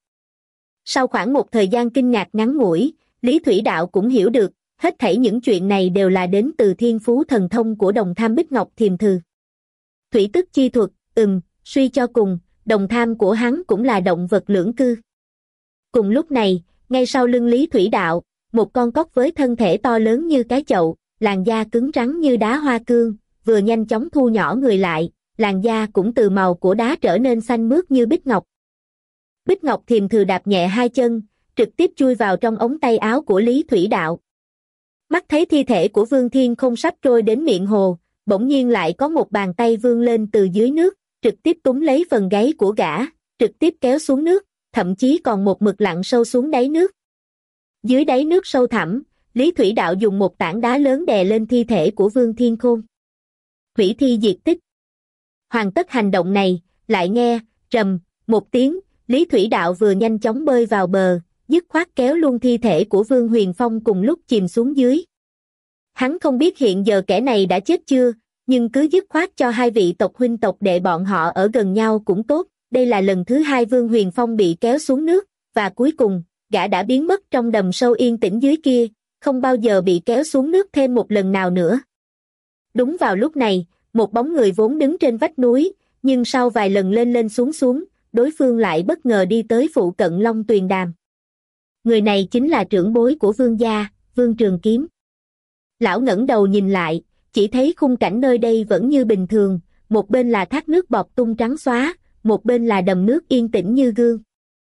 Sau khoảng một thời gian kinh ngạc ngắn ngủi, Lý Thủy Đạo cũng hiểu được, hết thảy những chuyện này đều là đến từ thiên phú thần thông của Đồng Tham Bích Ngọc Thiềm Thử. Thủy tức chi thuật, ừm, suy cho cùng, đồng tham của hắn cũng là động vật lưỡng cư. Cùng lúc này, ngay sau lưng Lý Thủy Đạo, một con cóc với thân thể to lớn như cái chậu, làn da cứng rắn như đá hoa cương, vừa nhanh chóng thu nhỏ người lại, làn da cũng từ màu của đá trở nên xanh mướt như bích ngọc. Bích Ngọc Thiềm Thử đạp nhẹ hai chân, trực tiếp chui vào trong ống tay áo của Lý Thủy Đạo. Mắt thấy thi thể của Vương Thiên Khôn sắp trôi đến miệng hồ, bỗng nhiên lại có một bàn tay vươn lên từ dưới nước, trực tiếp túm lấy phần gáy của gã, trực tiếp kéo xuống nước, thậm chí còn một mực lặn sâu xuống đáy nước. Dưới đáy nước sâu thẳm, Lý Thủy Đạo dùng một tảng đá lớn đè lên thi thể của Vương Thiên Khôn. Hủy thi diệt tích. Hoàn tất hành động này, lại nghe, rầm, một tiếng, Lý Thủy Đạo vừa nhanh chóng bơi vào bờ, dứt khoát kéo luôn thi thể của Vương Huyền Phong cùng lúc chìm xuống dưới. Hắn không biết hiện giờ kẻ này đã chết chưa, nhưng cứ dứt khoát cho hai vị tộc huynh tộc đệ bọn họ ở gần nhau cũng tốt, đây là lần thứ hai Vương Huyền Phong bị kéo xuống nước, và cuối cùng, gã đã biến mất trong đầm sâu yên tĩnh dưới kia, không bao giờ bị kéo xuống nước thêm một lần nào nữa. Đúng vào lúc này, một bóng người vốn đứng trên vách núi, nhưng sau vài lần lên lên xuống xuống, đối phương lại bất ngờ đi tới phụ cận Long Tuyền Đàm. Người này chính là trưởng bối của Vương gia, Vương Trường Kiếm. Lão ngẩng đầu nhìn lại, chỉ thấy khung cảnh nơi đây vẫn như bình thường, một bên là thác nước bọt tung trắng xóa, một bên là đầm nước yên tĩnh như gương.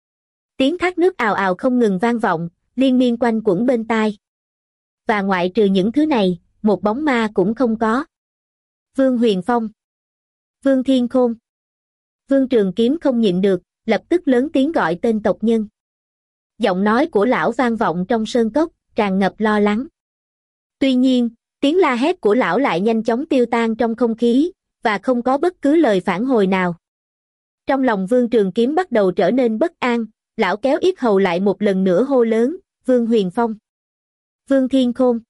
Tiếng thác nước ào ào không ngừng vang vọng, liên miên quanh quẩn bên tai. Và ngoại trừ những thứ này, một bóng ma cũng không có. Vương Huyền Phong, Vương Thiên Khôn. Vương Trường Kiếm không nhịn được, lập tức lớn tiếng gọi tên tộc nhân. Giọng nói của lão vang vọng trong sơn cốc, tràn ngập lo lắng. Tuy nhiên, tiếng la hét của lão lại nhanh chóng tiêu tan trong không khí, và không có bất cứ lời phản hồi nào. Trong lòng Vương Trường Kiếm bắt đầu trở nên bất an, lão kéo yết hầu lại một lần nữa hô lớn, Vương Huyền Phong, Vương Thiên Khôn.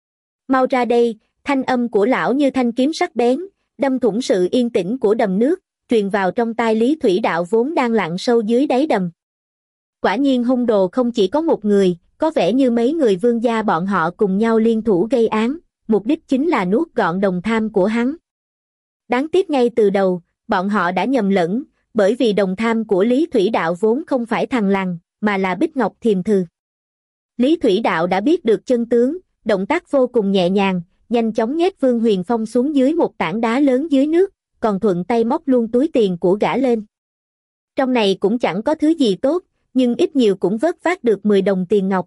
Mau ra đây, thanh âm của lão như thanh kiếm sắc bén, đâm thủng sự yên tĩnh của đầm nước, truyền vào trong tai Lý Thủy Đạo vốn đang lặn sâu dưới đáy đầm. Quả nhiên hung đồ không chỉ có một người, có vẻ như mấy người Vương gia bọn họ cùng nhau liên thủ gây án, mục đích chính là nuốt gọn đồng tham của hắn. Đáng tiếc ngay từ đầu, bọn họ đã nhầm lẫn, bởi vì đồng tham của Lý Thủy Đạo vốn không phải thằn lằn, mà là Bích Ngọc Thiềm Thử. Lý Thủy Đạo đã biết được chân tướng, động tác vô cùng nhẹ nhàng, nhanh chóng nhét Vương Huyền Phong xuống dưới một tảng đá lớn dưới nước, còn thuận tay móc luôn túi tiền của gã lên. Trong này cũng chẳng có thứ gì tốt, nhưng ít nhiều cũng vớt vát được mười đồng tiền ngọc.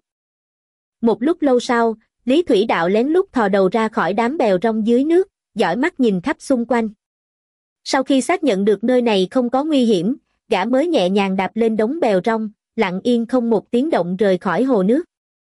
Một lúc lâu sau, Lý Thủy Đạo lén lút thò đầu ra khỏi đám bèo rong dưới nước, dõi mắt nhìn khắp xung quanh. Sau khi xác nhận được nơi này không có nguy hiểm, gã mới nhẹ nhàng đạp lên đống bèo rong, lặng yên không một tiếng động rời khỏi hồ nước.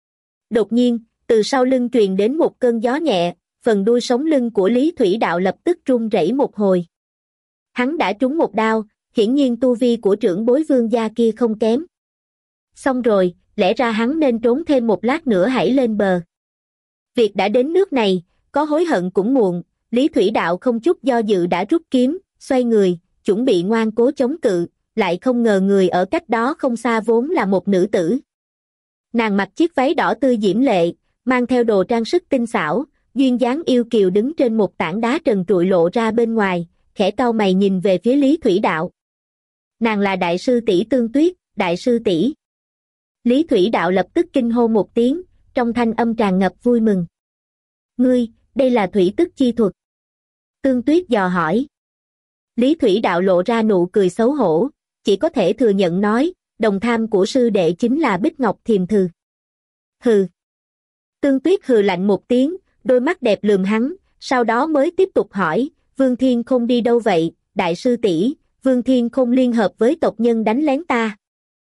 Đột nhiên, từ sau lưng truyền đến một cơn gió nhẹ, phần đuôi sống lưng của Lý Thủy Đạo lập tức run rẩy một hồi. Hắn đã trúng một đao, hiển nhiên tu vi của trưởng bối Vương gia kia không kém. Xong rồi, lẽ ra hắn nên trốn thêm một lát nữa hãy lên bờ. Việc đã đến nước này, có hối hận cũng muộn, Lý Thủy Đạo không chút do dự đã rút kiếm, xoay người, chuẩn bị ngoan cố chống cự, lại không ngờ người ở cách đó không xa vốn là một nữ tử. Nàng mặc chiếc váy đỏ tươi diễm lệ, mang theo đồ trang sức tinh xảo, duyên dáng yêu kiều đứng trên một tảng đá trần trụi lộ ra bên ngoài, khẽ cau mày nhìn về phía Lý Thủy Đạo. Nàng là đại sư tỷ Tương Tuyết, đại sư tỷ. Lý Thủy Đạo lập tức kinh hô một tiếng, trong thanh âm tràn ngập vui mừng. Ngươi, đây là thủy tức chi thuật. Tương Tuyết dò hỏi. Lý Thủy Đạo lộ ra nụ cười xấu hổ, chỉ có thể thừa nhận nói, đồng tham của sư đệ chính là Bích Ngọc Thiềm Thừ. Hừ. Tương Tuyết hừ lạnh một tiếng, đôi mắt đẹp lườm hắn, sau đó mới tiếp tục hỏi, Vương Thiên Khôn đi đâu vậy, đại sư tỷ, Vương Thiên Khôn liên hợp với tộc nhân đánh lén ta.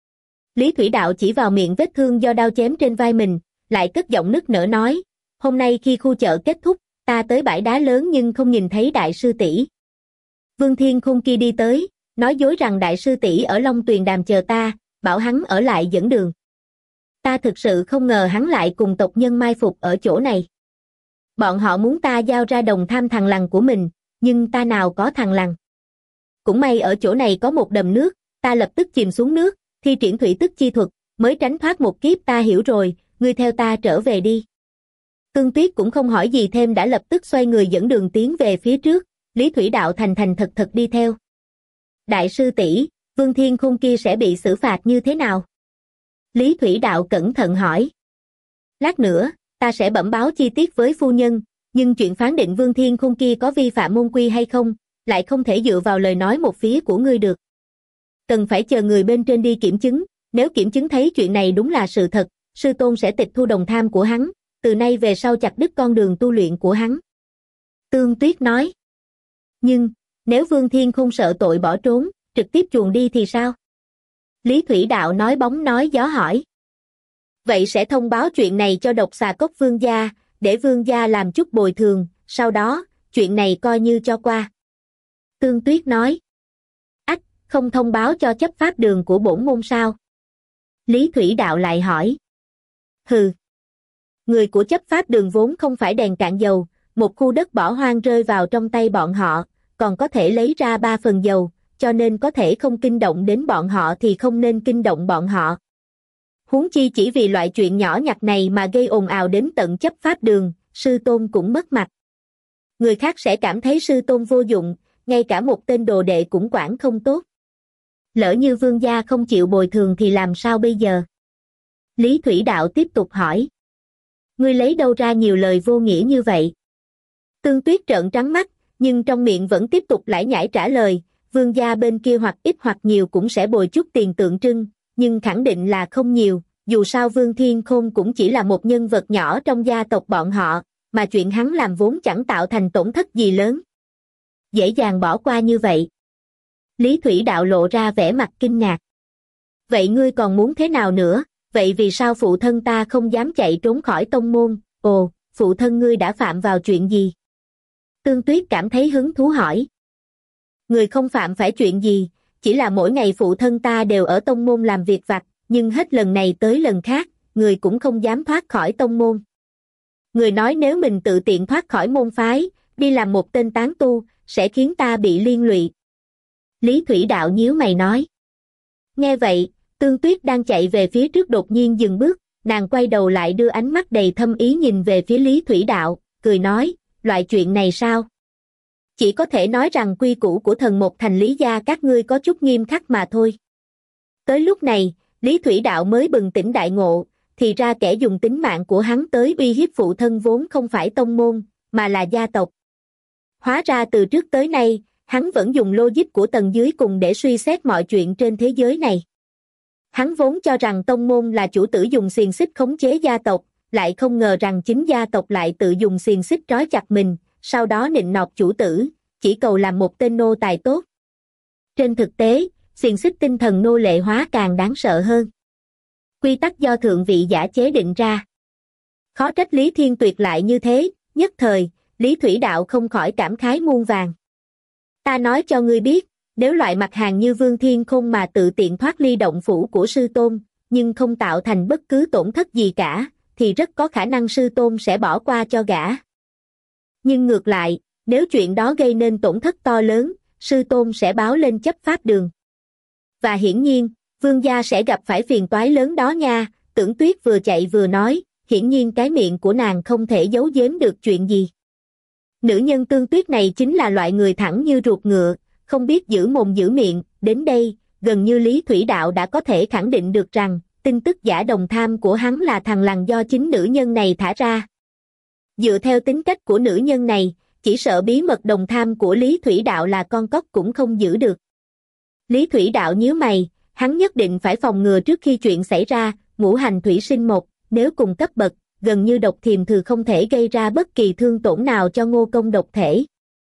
Lý Thủy Đạo chỉ vào miệng vết thương do đao chém trên vai mình, lại cất giọng nức nở nói, hôm nay khi khu chợ kết thúc, ta tới bãi đá lớn nhưng không nhìn thấy đại sư tỷ. Vương Thiên Khôn kia đi tới, nói dối rằng đại sư tỷ ở Long Tuyền Đàm chờ ta, bảo hắn ở lại dẫn đường. Ta thực sự không ngờ hắn lại cùng tộc nhân mai phục ở chỗ này. Bọn họ muốn ta giao ra đồng tham thằng lằn của mình, nhưng ta nào có thằng lằn. Cũng may ở chỗ này có một đầm nước, ta lập tức chìm xuống nước, thi triển thủy tức chi thuật, mới tránh thoát một kiếp. Ta hiểu rồi, ngươi theo ta trở về đi. Tương Tuyết cũng không hỏi gì thêm đã lập tức xoay người dẫn đường tiến về phía trước, Lý Thủy Đạo thành thành thật thật đi theo. Đại sư tỷ, Vương Thiên Khôn kia sẽ bị xử phạt như thế nào? Lý Thủy Đạo cẩn thận hỏi. Lát nữa, ta sẽ bẩm báo chi tiết với phu nhân, nhưng chuyện phán định Vương Thiên Khôn kia có vi phạm môn quy hay không, lại không thể dựa vào lời nói một phía của ngươi được. Cần phải chờ người bên trên đi kiểm chứng, nếu kiểm chứng thấy chuyện này đúng là sự thật, sư tôn sẽ tịch thu đồng tham của hắn, từ nay về sau chặt đứt con đường tu luyện của hắn. Tương Tuyết nói. Nhưng, nếu Vương Thiên Khôn sợ tội bỏ trốn, trực tiếp chuồn đi thì sao? Lý Thủy Đạo nói bóng nói gió hỏi. Vậy sẽ thông báo chuyện này cho Độc Xà Cốc Vương gia, để Vương gia làm chút bồi thường, sau đó, chuyện này coi như cho qua. Tương Tuyết nói. Ách, không thông báo cho chấp pháp đường của bổn môn sao? Lý Thủy Đạo lại hỏi. Hừ. Người của chấp pháp đường vốn không phải đèn cạn dầu, một khu đất bỏ hoang rơi vào trong tay bọn họ, còn có thể lấy ra ba phần dầu, cho nên có thể không kinh động đến bọn họ thì không nên kinh động bọn họ. Huống chi chỉ vì loại chuyện nhỏ nhặt này mà gây ồn ào đến tận chấp pháp đường, sư tôn cũng mất mặt. Người khác sẽ cảm thấy sư tôn vô dụng, ngay cả một tên đồ đệ cũng quản không tốt. Lỡ như Vương gia không chịu bồi thường thì làm sao bây giờ? Lý Thủy Đạo tiếp tục hỏi. Ngươi lấy đâu ra nhiều lời vô nghĩa như vậy? Tương Tuyết trợn trắng mắt, nhưng trong miệng vẫn tiếp tục lải nhải trả lời, Vương gia bên kia hoặc ít hoặc nhiều cũng sẽ bồi chút tiền tượng trưng, nhưng khẳng định là không nhiều, dù sao Vương Thiên Khôn cũng chỉ là một nhân vật nhỏ trong gia tộc bọn họ, mà chuyện hắn làm vốn chẳng tạo thành tổn thất gì lớn. Dễ dàng bỏ qua như vậy. Lý Thủy Đạo lộ ra vẻ mặt kinh ngạc. Vậy ngươi còn muốn thế nào nữa, vậy vì sao phụ thân ta không dám chạy trốn khỏi tông môn, ồ, phụ thân ngươi đã phạm vào chuyện gì? Tương Tuyết cảm thấy hứng thú hỏi. Người không phạm phải chuyện gì, chỉ là mỗi ngày phụ thân ta đều ở tông môn làm việc vặt, nhưng hết lần này tới lần khác, người cũng không dám thoát khỏi tông môn. Người nói nếu mình tự tiện thoát khỏi môn phái, đi làm một tên tán tu, sẽ khiến ta bị liên lụy. Lý Thủy Đạo nhíu mày nói. Nghe vậy, Tương Tuyết đang chạy về phía trước đột nhiên dừng bước, nàng quay đầu lại đưa ánh mắt đầy thâm ý nhìn về phía Lý Thủy Đạo, cười nói, loại chuyện này sao? Chỉ có thể nói rằng quy củ của thần một thành Lý gia các ngươi có chút nghiêm khắc mà thôi. Tới lúc này, Lý Thủy Đạo mới bừng tỉnh đại ngộ, thì ra kẻ dùng tính mạng của hắn tới uy hiếp phụ thân vốn không phải tông môn, mà là gia tộc. Hóa ra từ trước tới nay, hắn vẫn dùng logic của tầng dưới cùng để suy xét mọi chuyện trên thế giới này. Hắn vốn cho rằng tông môn là chủ tử dùng xiềng xích khống chế gia tộc, lại không ngờ rằng chính gia tộc lại tự dùng xiềng xích trói chặt mình, sau đó nịnh nọt chủ tử, chỉ cầu làm một tên nô tài tốt. Trên thực tế, xiềng xích tinh thần nô lệ hóa càng đáng sợ hơn. Quy tắc do thượng vị giả chế định ra. Khó trách Lý Thiên Tuyệt lại như thế, nhất thời, Lý Thủy Đạo không khỏi cảm khái muôn vàng. Ta nói cho ngươi biết, Nếu loại mặt hàng như Vương Thiên Khôn mà tự tiện thoát ly động phủ của sư tôn, nhưng không tạo thành bất cứ tổn thất gì cả, thì rất có khả năng sư tôn sẽ bỏ qua cho gã. Nhưng ngược lại, nếu chuyện đó gây nên tổn thất to lớn, sư tôn sẽ báo lên chấp pháp đường. Và hiển nhiên, Vương gia sẽ gặp phải phiền toái lớn đó nha. Tưởng Tuyết vừa chạy vừa nói, hiển nhiên cái miệng của nàng không thể giấu giếm được chuyện gì. Nữ nhân Tương Tuyết này chính là loại người thẳng như ruột ngựa, không biết giữ mồm giữ miệng. Đến đây, gần như Lý Thủy Đạo đã có thể khẳng định được rằng, tin tức giả đồng tham của hắn là thằng lằn do chính nữ nhân này thả ra. Dựa theo tính cách của nữ nhân này, chỉ sợ bí mật đồng tham của Lý Thủy Đạo là con cóc cũng không giữ được. Lý Thủy Đạo nhíu mày, hắn nhất định phải phòng ngừa trước khi chuyện xảy ra. Ngũ hành thủy sinh một, nếu cùng cấp bậc, gần như độc thiềm thử không thể gây ra bất kỳ thương tổn nào cho Ngô Công độc thể.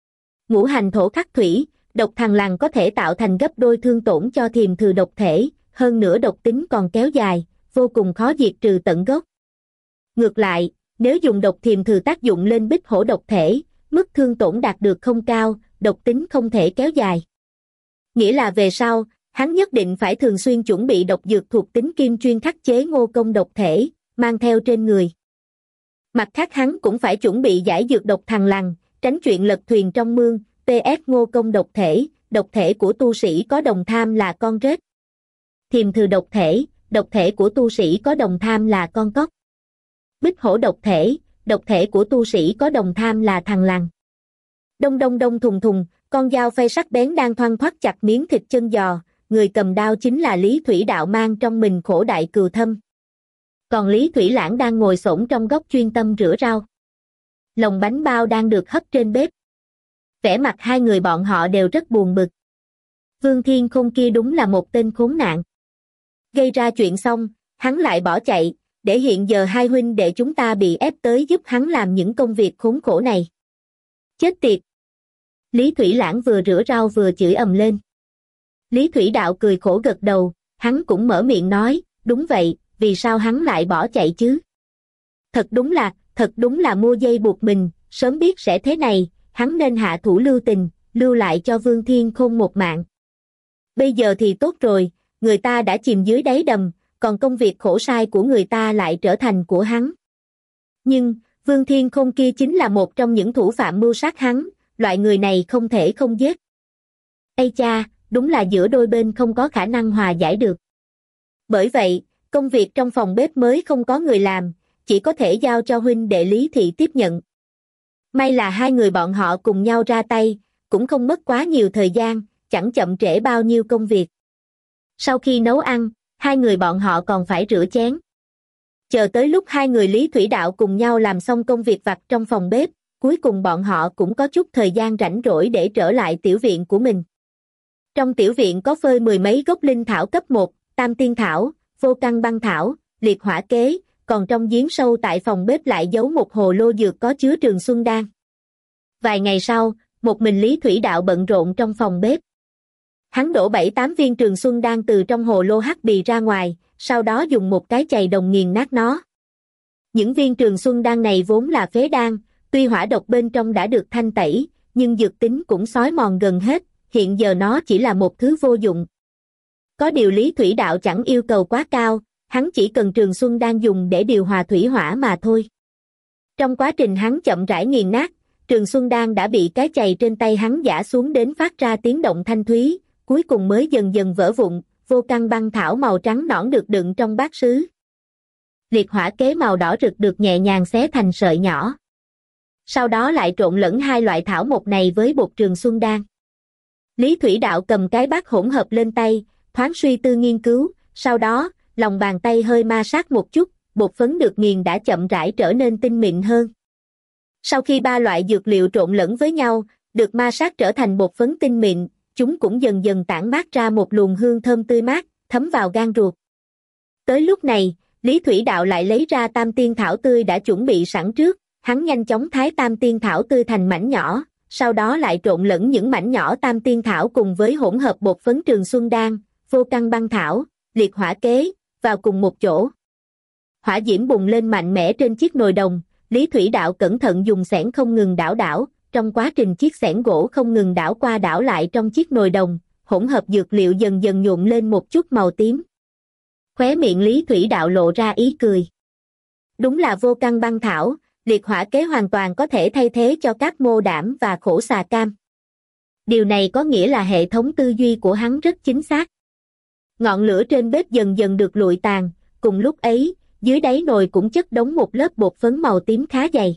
Ngũ hành thổ khắc thủy, độc thằng lằn có thể tạo thành gấp đôi thương tổn cho thiềm thử độc thể, hơn nữa độc tính còn kéo dài, vô cùng khó diệt trừ tận gốc. Ngược lại, nếu dùng độc thiềm thử tác dụng lên bích hổ độc thể, mức thương tổn đạt được không cao, độc tính không thể kéo dài. Nghĩa là về sau, hắn nhất định phải thường xuyên chuẩn bị độc dược thuộc tính kim chuyên khắc chế Ngô Công độc thể, mang theo trên người. Mặt khác hắn cũng phải chuẩn bị giải dược độc thằng lằn, tránh chuyện lật thuyền trong mương. pê ét Ngô Công độc thể, độc thể của tu sĩ có đồng tham là con rết. Thiềm thử độc thể, độc thể của tu sĩ có đồng tham là con cóc. Bích hổ độc thể, độc thể của tu sĩ có đồng tham là thằng lằn. Đông đông đông thùng thùng, con dao phay sắc bén đang thoăn thoắt chặt miếng thịt chân giò, người cầm đao chính là Lý Thủy Đạo mang trong mình khổ đại cừu thâm. Còn Lý Thủy Lãng đang ngồi xổm trong góc chuyên tâm rửa rau. Lồng bánh bao đang được hấp trên bếp. Vẻ mặt hai người bọn họ đều rất buồn bực. Vương Thiên Khôn kia đúng là một tên khốn nạn. Gây ra chuyện xong, hắn lại bỏ chạy, để hiện giờ hai huynh đệ chúng ta bị ép tới giúp hắn làm những công việc khốn khổ này. Chết tiệt! Lý Thủy Lãng vừa rửa rau vừa chửi ầm lên. Lý Thủy Đạo cười khổ gật đầu, hắn cũng mở miệng nói, đúng vậy, vì sao hắn lại bỏ chạy chứ? Thật đúng là, thật đúng là mua dây buộc mình, sớm biết sẽ thế này, hắn nên hạ thủ lưu tình, lưu lại cho Vương Thiên Khôn một mạng. Bây giờ thì tốt rồi, người ta đã chìm dưới đáy đầm, còn công việc khổ sai của người ta lại trở thành của hắn. Nhưng, Vương Thiên Khôn kia chính là một trong những thủ phạm mưu sát hắn, loại người này không thể không giết. Ây cha, đúng là giữa đôi bên không có khả năng hòa giải được. Bởi vậy, công việc trong phòng bếp mới không có người làm, chỉ có thể giao cho huynh đệ Lý Thị tiếp nhận. May là hai người bọn họ cùng nhau ra tay, cũng không mất quá nhiều thời gian, chẳng chậm trễ bao nhiêu công việc. Sau khi nấu ăn, hai người bọn họ còn phải rửa chén. Chờ tới lúc hai người Lý Thủy Đạo cùng nhau làm xong công việc vặt trong phòng bếp, cuối cùng bọn họ cũng có chút thời gian rảnh rỗi để trở lại tiểu viện của mình. Trong tiểu viện có phơi mười mấy gốc linh thảo cấp một, tam tiên thảo, vô căn băng thảo, liệt hỏa kế, còn trong giếng sâu tại phòng bếp lại giấu một hồ lô dược có chứa trường xuân đan. Vài ngày sau, một mình Lý Thủy Đạo bận rộn trong phòng bếp. Hắn đổ bảy tám viên trường xuân đan từ trong hồ lô hắc bì ra ngoài, sau đó dùng một cái chày đồng nghiền nát nó. Những viên trường xuân đan này vốn là phế đan, tuy hỏa độc bên trong đã được thanh tẩy, nhưng dược tính cũng xói mòn gần hết, hiện giờ nó chỉ là một thứ vô dụng. Có điều Lý Thủy Đạo chẳng yêu cầu quá cao, hắn chỉ cần trường xuân đan dùng để điều hòa thủy hỏa mà thôi. Trong quá trình hắn chậm rãi nghiền nát, trường xuân đan đã bị cái chày trên tay hắn giã xuống đến phát ra tiếng động thanh thúy, cuối cùng mới dần dần vỡ vụn, vô căn băng thảo màu trắng nõn được đựng trong bát sứ. Liệt hỏa kế màu đỏ rực được nhẹ nhàng xé thành sợi nhỏ. Sau đó lại trộn lẫn hai loại thảo mộc này với bột trường xuân đan. Lý Thủy Đạo cầm cái bát hỗn hợp lên tay, thoáng suy tư nghiên cứu, sau đó, lòng bàn tay hơi ma sát một chút, bột phấn được nghiền đã chậm rãi trở nên tinh mịn hơn. Sau khi ba loại dược liệu trộn lẫn với nhau, được ma sát trở thành bột phấn tinh mịn, chúng cũng dần dần tản mát ra một luồng hương thơm tươi mát, thấm vào gan ruột. Tới lúc này, Lý Thủy Đạo lại lấy ra tam tiên thảo tươi đã chuẩn bị sẵn trước, hắn nhanh chóng thái tam tiên thảo tươi thành mảnh nhỏ, sau đó lại trộn lẫn những mảnh nhỏ tam tiên thảo cùng với hỗn hợp bột phấn trường xuân đan, vô căn băng thảo, liệt hỏa kế, vào cùng một chỗ. Hỏa diễm bùng lên mạnh mẽ trên chiếc nồi đồng, Lý Thủy Đạo cẩn thận dùng xẻng không ngừng đảo đảo, trong quá trình chiếc xẻng gỗ không ngừng đảo qua đảo lại trong chiếc nồi đồng, hỗn hợp dược liệu dần dần nhuộm lên một chút màu tím. Khóe miệng Lý Thủy Đạo lộ ra ý cười. Đúng là vô căn băng thảo, liệt hỏa kế hoàn toàn có thể thay thế cho các mô đảm và khổ xà cam. Điều này có nghĩa là hệ thống tư duy của hắn rất chính xác. Ngọn lửa trên bếp dần dần được lụi tàn, cùng lúc ấy, dưới đáy nồi cũng chất đống một lớp bột phấn màu tím khá dày.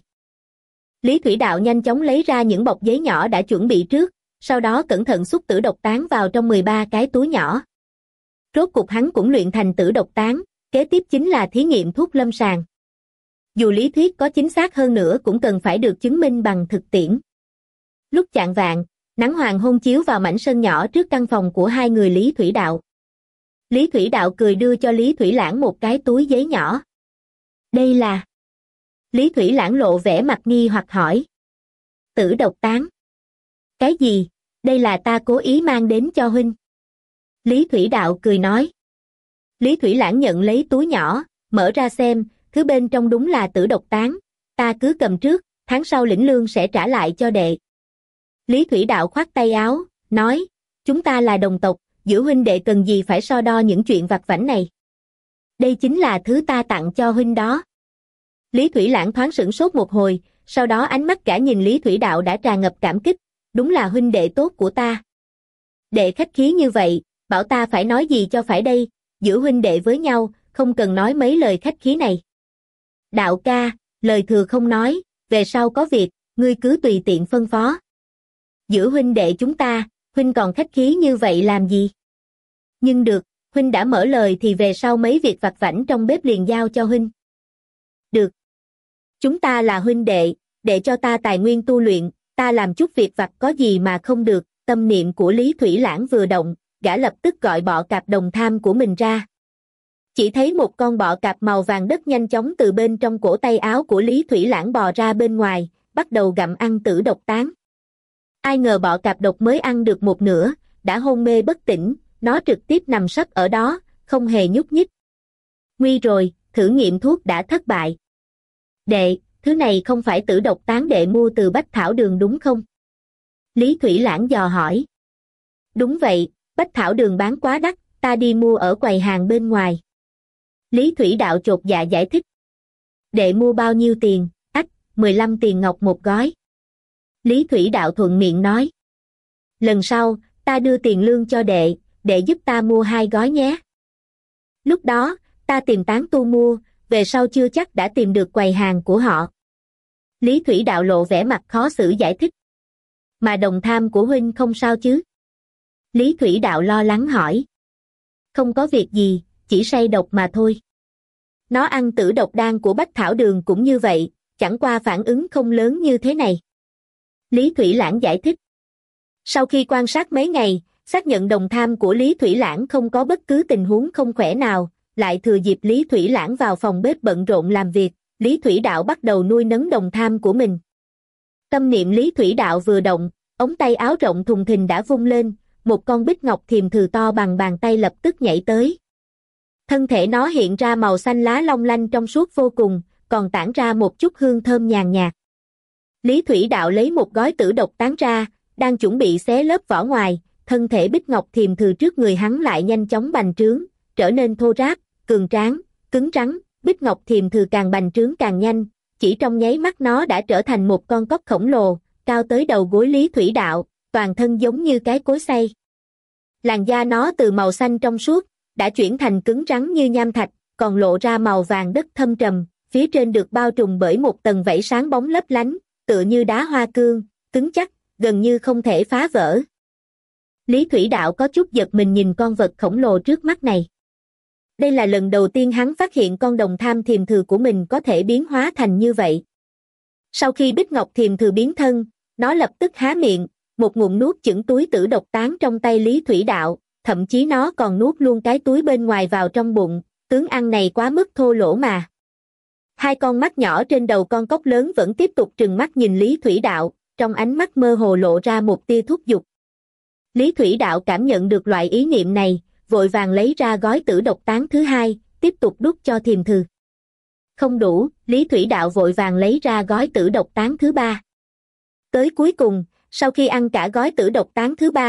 Lý Thủy Đạo nhanh chóng lấy ra những bọc giấy nhỏ đã chuẩn bị trước, sau đó cẩn thận xúc tử độc tán vào trong mười ba cái túi nhỏ. Rốt cục hắn cũng luyện thành tử độc tán, kế tiếp chính là thí nghiệm thuốc lâm sàng. Dù lý thuyết có chính xác hơn nữa cũng cần phải được chứng minh bằng thực tiễn. Lúc chạng vạng, nắng hoàng hôn chiếu vào mảnh sân nhỏ trước căn phòng của hai người Lý Thủy Đạo. Lý Thủy Đạo cười đưa cho Lý Thủy Lãng một cái túi giấy nhỏ. Đây là... Lý Thủy Lãng lộ vẻ mặt nghi hoặc hỏi. Tử độc tán. Cái gì? Đây là ta cố ý mang đến cho huynh. Lý Thủy Đạo cười nói. Lý Thủy Lãng nhận lấy túi nhỏ, mở ra xem, thứ bên trong đúng là tử độc tán. Ta cứ cầm trước, tháng sau lĩnh lương sẽ trả lại cho đệ. Lý Thủy Đạo khoát tay áo, nói, chúng ta là đồng tộc, giữa huynh đệ cần gì phải so đo những chuyện vặt vãnh này. Đây chính là thứ ta tặng cho huynh đó. Lý Thủy Lãng thoáng sửng sốt một hồi, sau đó ánh mắt cả nhìn Lý Thủy Đạo đã tràn ngập cảm kích, đúng là huynh đệ tốt của ta. Đệ khách khí như vậy, bảo ta phải nói gì cho phải đây, giữa huynh đệ với nhau, không cần nói mấy lời khách khí này. Đạo ca, lời thừa không nói, về sau có việc, ngươi cứ tùy tiện phân phó. Giữa huynh đệ chúng ta, huynh còn khách khí như vậy làm gì? Nhưng được, huynh đã mở lời thì về sau mấy việc vặt vãnh trong bếp liền giao cho huynh. Được. Chúng ta là huynh đệ, để cho ta tài nguyên tu luyện, ta làm chút việc vặt có gì mà không được. Tâm niệm của Lý Thủy Lãng vừa động, gã lập tức gọi bọ cạp đồng tham của mình ra. Chỉ thấy một con bọ cạp màu vàng đất nhanh chóng từ bên trong cổ tay áo của Lý Thủy Lãng bò ra bên ngoài, bắt đầu gặm ăn tử độc tán. Ai ngờ bọ cạp độc mới ăn được một nửa, đã hôn mê bất tỉnh, nó trực tiếp nằm sấp ở đó, không hề nhúc nhích. Nguy rồi, thử nghiệm thuốc đã thất bại. Đệ, thứ này không phải tử độc tán đệ mua từ Bách Thảo Đường đúng không? Lý Thủy Lãng dò hỏi. Đúng vậy, Bách Thảo Đường bán quá đắt, ta đi mua ở quầy hàng bên ngoài. Lý Thủy Đạo chột dạ giải thích. Đệ mua bao nhiêu tiền? Ách, mười lăm tiền ngọc một gói. Lý Thủy Đạo thuận miệng nói. Lần sau, ta đưa tiền lương cho đệ, đệ giúp ta mua hai gói nhé. Lúc đó, ta tìm tán tu mua, về sau chưa chắc đã tìm được quầy hàng của họ. Lý Thủy Đạo lộ vẻ mặt khó xử giải thích. Mà đồng tham của huynh không sao chứ? Lý Thủy Đạo lo lắng hỏi. Không có việc gì, chỉ say độc mà thôi. Nó ăn tử độc đan của Bách Thảo Đường cũng như vậy, chẳng qua phản ứng không lớn như thế này. Lý Thủy Lãng giải thích. Sau khi quan sát mấy ngày, xác nhận đồng tham của Lý Thủy Lãng không có bất cứ tình huống không khỏe nào, lại thừa dịp Lý Thủy Lãng vào phòng bếp bận rộn làm việc, Lý Thủy Đạo bắt đầu nuôi nấng đồng tham của mình. Tâm niệm Lý Thủy Đạo vừa động, ống tay áo rộng thùng thình đã vung lên, một con bích ngọc thiềm thừ to bằng bàn tay lập tức nhảy tới. Thân thể nó hiện ra màu xanh lá long lanh trong suốt vô cùng, còn tản ra một chút hương thơm nhàn nhạt. Lý Thủy Đạo lấy một gói tử độc tán ra, đang chuẩn bị xé lớp vỏ ngoài, thân thể bích ngọc thiềm thừ trước người hắn lại nhanh chóng bành trướng, trở nên thô ráp, cường tráng, cứng rắn, bích ngọc thiềm thừ càng bành trướng càng nhanh, chỉ trong nháy mắt nó đã trở thành một con cóc khổng lồ, cao tới đầu gối Lý Thủy Đạo, toàn thân giống như cái cối xay. Làn da nó từ màu xanh trong suốt, đã chuyển thành cứng rắn như nham thạch, còn lộ ra màu vàng đất thâm trầm, phía trên được bao trùm bởi một tầng vảy sáng bóng lấp lánh, tựa như đá hoa cương, cứng chắc, gần như không thể phá vỡ. Lý Thủy Đạo có chút giật mình nhìn con vật khổng lồ trước mắt này. Đây là lần đầu tiên hắn phát hiện con đồng tham thiềm thừ của mình có thể biến hóa thành như vậy. Sau khi bích ngọc thiềm thừ biến thân, nó lập tức há miệng, một ngụm nuốt chửng túi tử độc tán trong tay Lý Thủy Đạo, thậm chí nó còn nuốt luôn cái túi bên ngoài vào trong bụng, tướng ăn này quá mức thô lỗ mà. Hai con mắt nhỏ trên đầu con cóc lớn vẫn tiếp tục trừng mắt nhìn Lý Thủy Đạo, trong ánh mắt mơ hồ lộ ra một tia thúc giục. Lý Thủy Đạo cảm nhận được loại ý niệm này, vội vàng lấy ra gói tử độc tán thứ hai, tiếp tục đút cho thiềm thừ. Không đủ, Lý Thủy Đạo vội vàng lấy ra gói tử độc tán thứ ba. Tới cuối cùng, sau khi ăn cả gói tử độc tán thứ ba,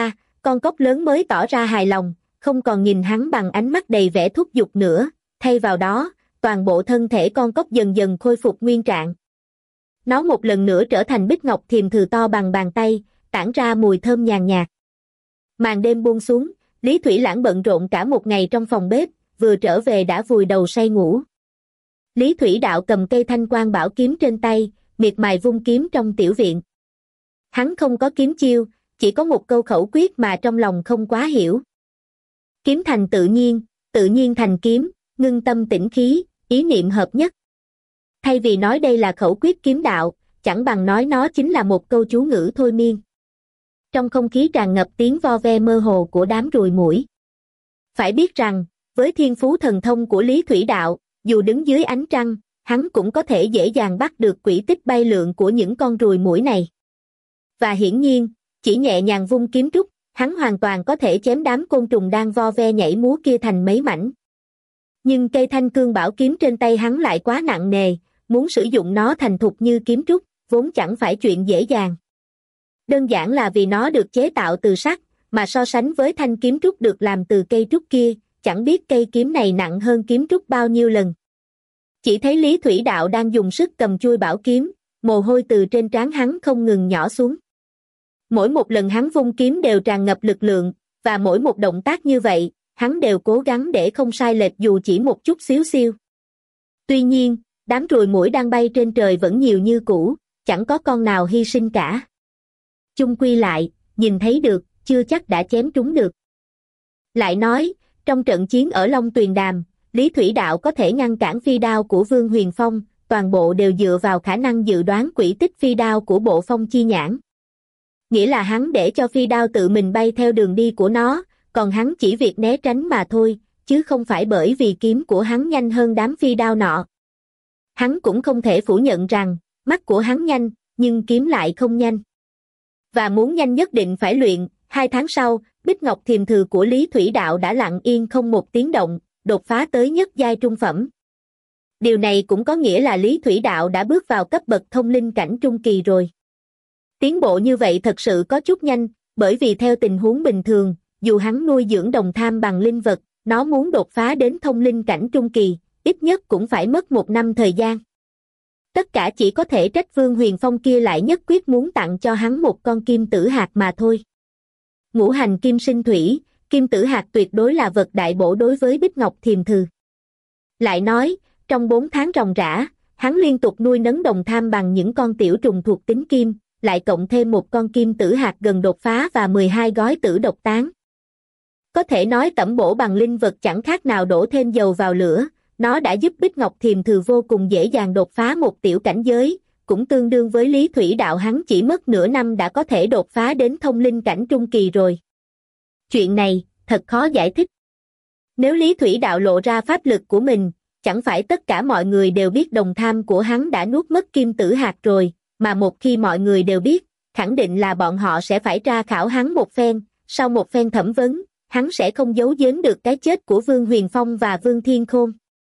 con cóc lớn mới tỏ ra hài lòng, không còn nhìn hắn bằng ánh mắt đầy vẻ thúc giục nữa, thay vào đó, toàn bộ thân thể con cóc dần dần khôi phục nguyên trạng. Nó một lần nữa trở thành bích ngọc thiềm thừ to bằng bàn tay, tản ra mùi thơm nhàn nhạt. Màn đêm buông xuống, Lý Thủy Lãng bận rộn cả một ngày trong phòng bếp, vừa trở về đã vùi đầu say ngủ. Lý Thủy Đạo cầm cây thanh quan bảo kiếm trên tay, miệt mài vung kiếm trong tiểu viện. Hắn không có kiếm chiêu, chỉ có một câu khẩu quyết mà trong lòng không quá hiểu. Kiếm thành tự nhiên, tự nhiên thành kiếm, ngưng tâm tĩnh khí, ý niệm hợp nhất. Thay vì nói đây là khẩu quyết kiếm đạo, chẳng bằng nói nó chính là một câu chú ngữ thôi miên. Trong không khí tràn ngập tiếng vo ve mơ hồ của đám ruồi muỗi. Phải biết rằng, với thiên phú thần thông của Lý Thủy Đạo, dù đứng dưới ánh trăng, hắn cũng có thể dễ dàng bắt được quỹ tích bay lượn của những con ruồi muỗi này. Và hiển nhiên, chỉ nhẹ nhàng vung kiếm trúc, hắn hoàn toàn có thể chém đám côn trùng đang vo ve nhảy múa kia thành mấy mảnh. Nhưng cây thanh cương bảo kiếm trên tay hắn lại quá nặng nề, muốn sử dụng nó thành thục như kiếm trúc, vốn chẳng phải chuyện dễ dàng. Đơn giản là vì nó được chế tạo từ sắt, mà so sánh với thanh kiếm trúc được làm từ cây trúc kia, chẳng biết cây kiếm này nặng hơn kiếm trúc bao nhiêu lần. Chỉ thấy Lý Thủy Đạo đang dùng sức cầm chuôi bảo kiếm, mồ hôi từ trên trán hắn không ngừng nhỏ xuống. Mỗi một lần hắn vung kiếm đều tràn ngập lực lượng, và mỗi một động tác như vậy, hắn đều cố gắng để không sai lệch dù chỉ một chút xíu xiu. Tuy nhiên, đám ruồi muỗi đang bay trên trời vẫn nhiều như cũ, chẳng có con nào hy sinh cả. Chung quy lại, nhìn thấy được, chưa chắc đã chém trúng được. Lại nói, trong trận chiến ở Long Tuyền Đàm, Lý Thủy Đạo có thể ngăn cản phi đao của Vương Huyền Phong, toàn bộ đều dựa vào khả năng dự đoán quỹ tích phi đao của Bộ Phong Chi Nhãn. Nghĩa là hắn để cho phi đao tự mình bay theo đường đi của nó, còn hắn chỉ việc né tránh mà thôi, chứ không phải bởi vì kiếm của hắn nhanh hơn đám phi đao nọ. Hắn cũng không thể phủ nhận rằng, mắt của hắn nhanh, nhưng kiếm lại không nhanh. Và muốn nhanh nhất định phải luyện, hai tháng sau, bích ngọc thiềm thừ của Lý Thủy Đạo đã lặng yên không một tiếng động, đột phá tới nhất giai trung phẩm. Điều này cũng có nghĩa là Lý Thủy Đạo đã bước vào cấp bậc thông linh cảnh trung kỳ rồi. Tiến bộ như vậy thật sự có chút nhanh, bởi vì theo tình huống bình thường, dù hắn nuôi dưỡng đồng tham bằng linh vật, nó muốn đột phá đến thông linh cảnh trung kỳ, ít nhất cũng phải mất một năm thời gian. Tất cả chỉ có thể trách Vương Huyền Phong kia lại nhất quyết muốn tặng cho hắn một con kim tử hạt mà thôi. Ngũ hành kim sinh thủy, kim tử hạt tuyệt đối là vật đại bổ đối với bích ngọc thiềm thừ. Lại nói, trong bốn tháng ròng rã, hắn liên tục nuôi nấng đồng tham bằng những con tiểu trùng thuộc tính kim, lại cộng thêm một con kim tử hạt gần đột phá và mười hai gói tử độc tán. Có thể nói tẩm bổ bằng linh vật chẳng khác nào đổ thêm dầu vào lửa, nó đã giúp bích ngọc thiềm thừ vô cùng dễ dàng đột phá một tiểu cảnh giới, cũng tương đương với Lý Thủy Đạo hắn chỉ mất nửa năm đã có thể đột phá đến thông linh cảnh trung kỳ rồi. Chuyện này, thật khó giải thích. Nếu Lý Thủy Đạo lộ ra pháp lực của mình, chẳng phải tất cả mọi người đều biết đồng tham của hắn đã nuốt mất kim tử hạt rồi, mà một khi mọi người đều biết, khẳng định là bọn họ sẽ phải tra khảo hắn một phen, sau một phen thẩm vấn, hắn sẽ không giấu giếm được cái chết của Vương Huyền Phong và Vương Thiên Khôn.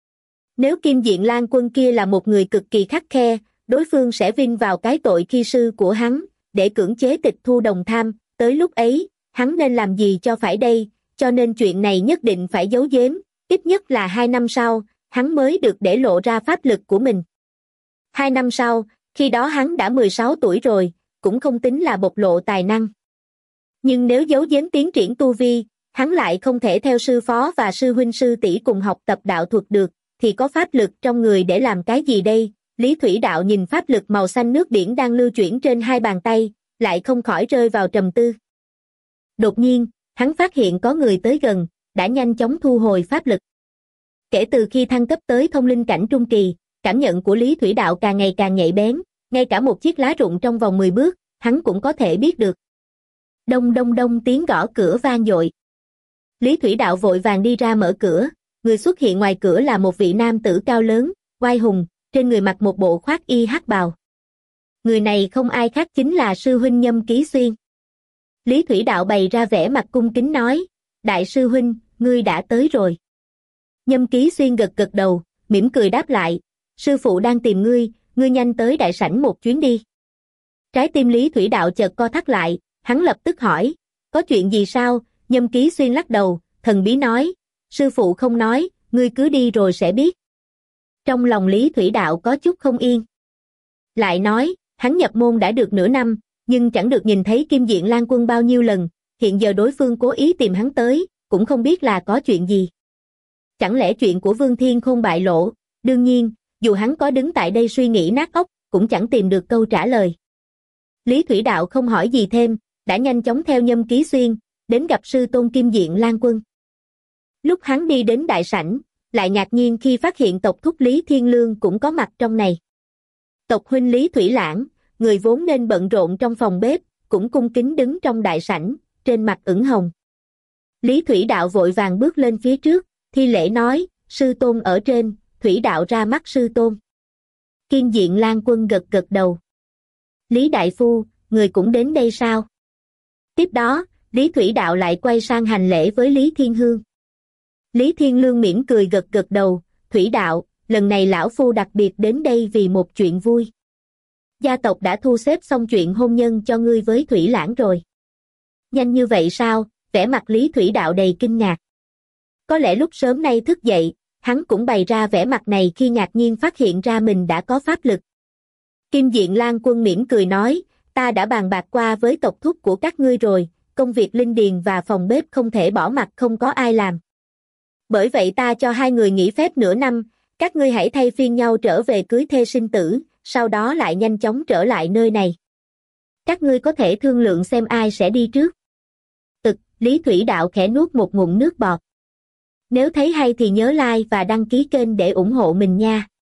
Nếu Kim Diện Lan Quân kia là một người cực kỳ khắt khe, đối phương sẽ vin vào cái tội khi sư của hắn, để cưỡng chế tịch thu đồng tham, tới lúc ấy, hắn nên làm gì cho phải đây, cho nên chuyện này nhất định phải giấu giếm, ít nhất là hai năm sau, hắn mới được để lộ ra pháp lực của mình. Hai năm sau, khi đó hắn đã mười sáu tuổi rồi, cũng không tính là bộc lộ tài năng. Nhưng nếu giấu giếm tiến triển tu vi, hắn lại không thể theo sư phó và sư huynh sư tỷ cùng học tập đạo thuật được, thì có pháp lực trong người để làm cái gì đây? Lý Thủy Đạo nhìn pháp lực màu xanh nước biển đang lưu chuyển trên hai bàn tay, lại không khỏi rơi vào trầm tư. Đột nhiên, hắn phát hiện có người tới gần, đã nhanh chóng thu hồi pháp lực. Kể từ khi thăng cấp tới thông linh cảnh trung kỳ, cảm nhận của Lý Thủy Đạo càng ngày càng nhạy bén, ngay cả một chiếc lá rụng trong vòng mười bước, hắn cũng có thể biết được. Đông đông đông tiếng gõ cửa vang dội. Lý Thủy Đạo vội vàng đi ra mở cửa, người xuất hiện ngoài cửa là một vị nam tử cao lớn, oai hùng, trên người mặc một bộ khoác y hắc bào. Người này không ai khác chính là sư huynh Nhâm Ký Xuyên. Lý Thủy Đạo bày ra vẻ mặt cung kính nói, đại sư huynh, ngươi đã tới rồi. Nhâm Ký Xuyên gật gật đầu, mỉm cười đáp lại, sư phụ đang tìm ngươi, ngươi nhanh tới đại sảnh một chuyến đi. Trái tim Lý Thủy Đạo chợt co thắt lại, hắn lập tức hỏi, Có chuyện gì sao? Nhâm Ký Xuyên lắc đầu, thần bí nói, sư phụ không nói, ngươi cứ đi rồi sẽ biết. Trong lòng Lý Thủy Đạo có chút không yên. Lại nói, hắn nhập môn đã được nửa năm, nhưng chẳng được nhìn thấy Kim Diện Lan Quân bao nhiêu lần, hiện giờ đối phương cố ý tìm hắn tới, cũng không biết là có chuyện gì. Chẳng lẽ chuyện của Vương Thiên Khôn bại lộ? Đương nhiên, dù hắn có đứng tại đây suy nghĩ nát óc, cũng chẳng tìm được câu trả lời. Lý Thủy Đạo không hỏi gì thêm, đã nhanh chóng theo Nhâm Ký Xuyên, đến gặp sư tôn Kim Diện Lan Quân. Lúc hắn đi đến đại sảnh, lại ngạc nhiên khi phát hiện tộc thúc Lý Thiên Lương cũng có mặt trong này. Tộc huynh Lý Thủy Lãng, người vốn nên bận rộn trong phòng bếp, cũng cung kính đứng trong đại sảnh, trên mặt ửng hồng. Lý Thủy Đạo vội vàng bước lên phía trước, thi lễ nói, sư tôn ở trên, Thủy Đạo ra mắt sư tôn. Kim Diện Lan Quân gật gật đầu. Lý Đại Phu, người cũng đến đây sao? Tiếp đó, Lý Thủy Đạo lại quay sang hành lễ với Lý Thiên Hương. Lý Thiên Lương mỉm cười gật gật đầu, Thủy Đạo, lần này lão phu đặc biệt đến đây vì một chuyện vui. Gia tộc đã thu xếp xong chuyện hôn nhân cho ngươi với Thủy Lãng rồi. Nhanh như vậy sao? Vẻ mặt Lý Thủy Đạo đầy kinh ngạc. Có lẽ lúc sớm nay thức dậy, hắn cũng bày ra vẻ mặt này khi ngạc nhiên phát hiện ra mình đã có pháp lực. Kim Diện Lan Quân mỉm cười nói, ta đã bàn bạc qua với tộc thúc của các ngươi rồi, công việc linh điền và phòng bếp không thể bỏ mặc không có ai làm. Bởi vậy ta cho hai người nghỉ phép nửa năm, các ngươi hãy thay phiên nhau trở về cưới thê sinh tử, sau đó lại nhanh chóng trở lại nơi này. Các ngươi có thể thương lượng xem ai sẽ đi trước. Ực, Lý Thủy Đạo khẽ nuốt một ngụm nước bọt. Nếu thấy hay thì nhớ like và đăng ký kênh để ủng hộ mình nha.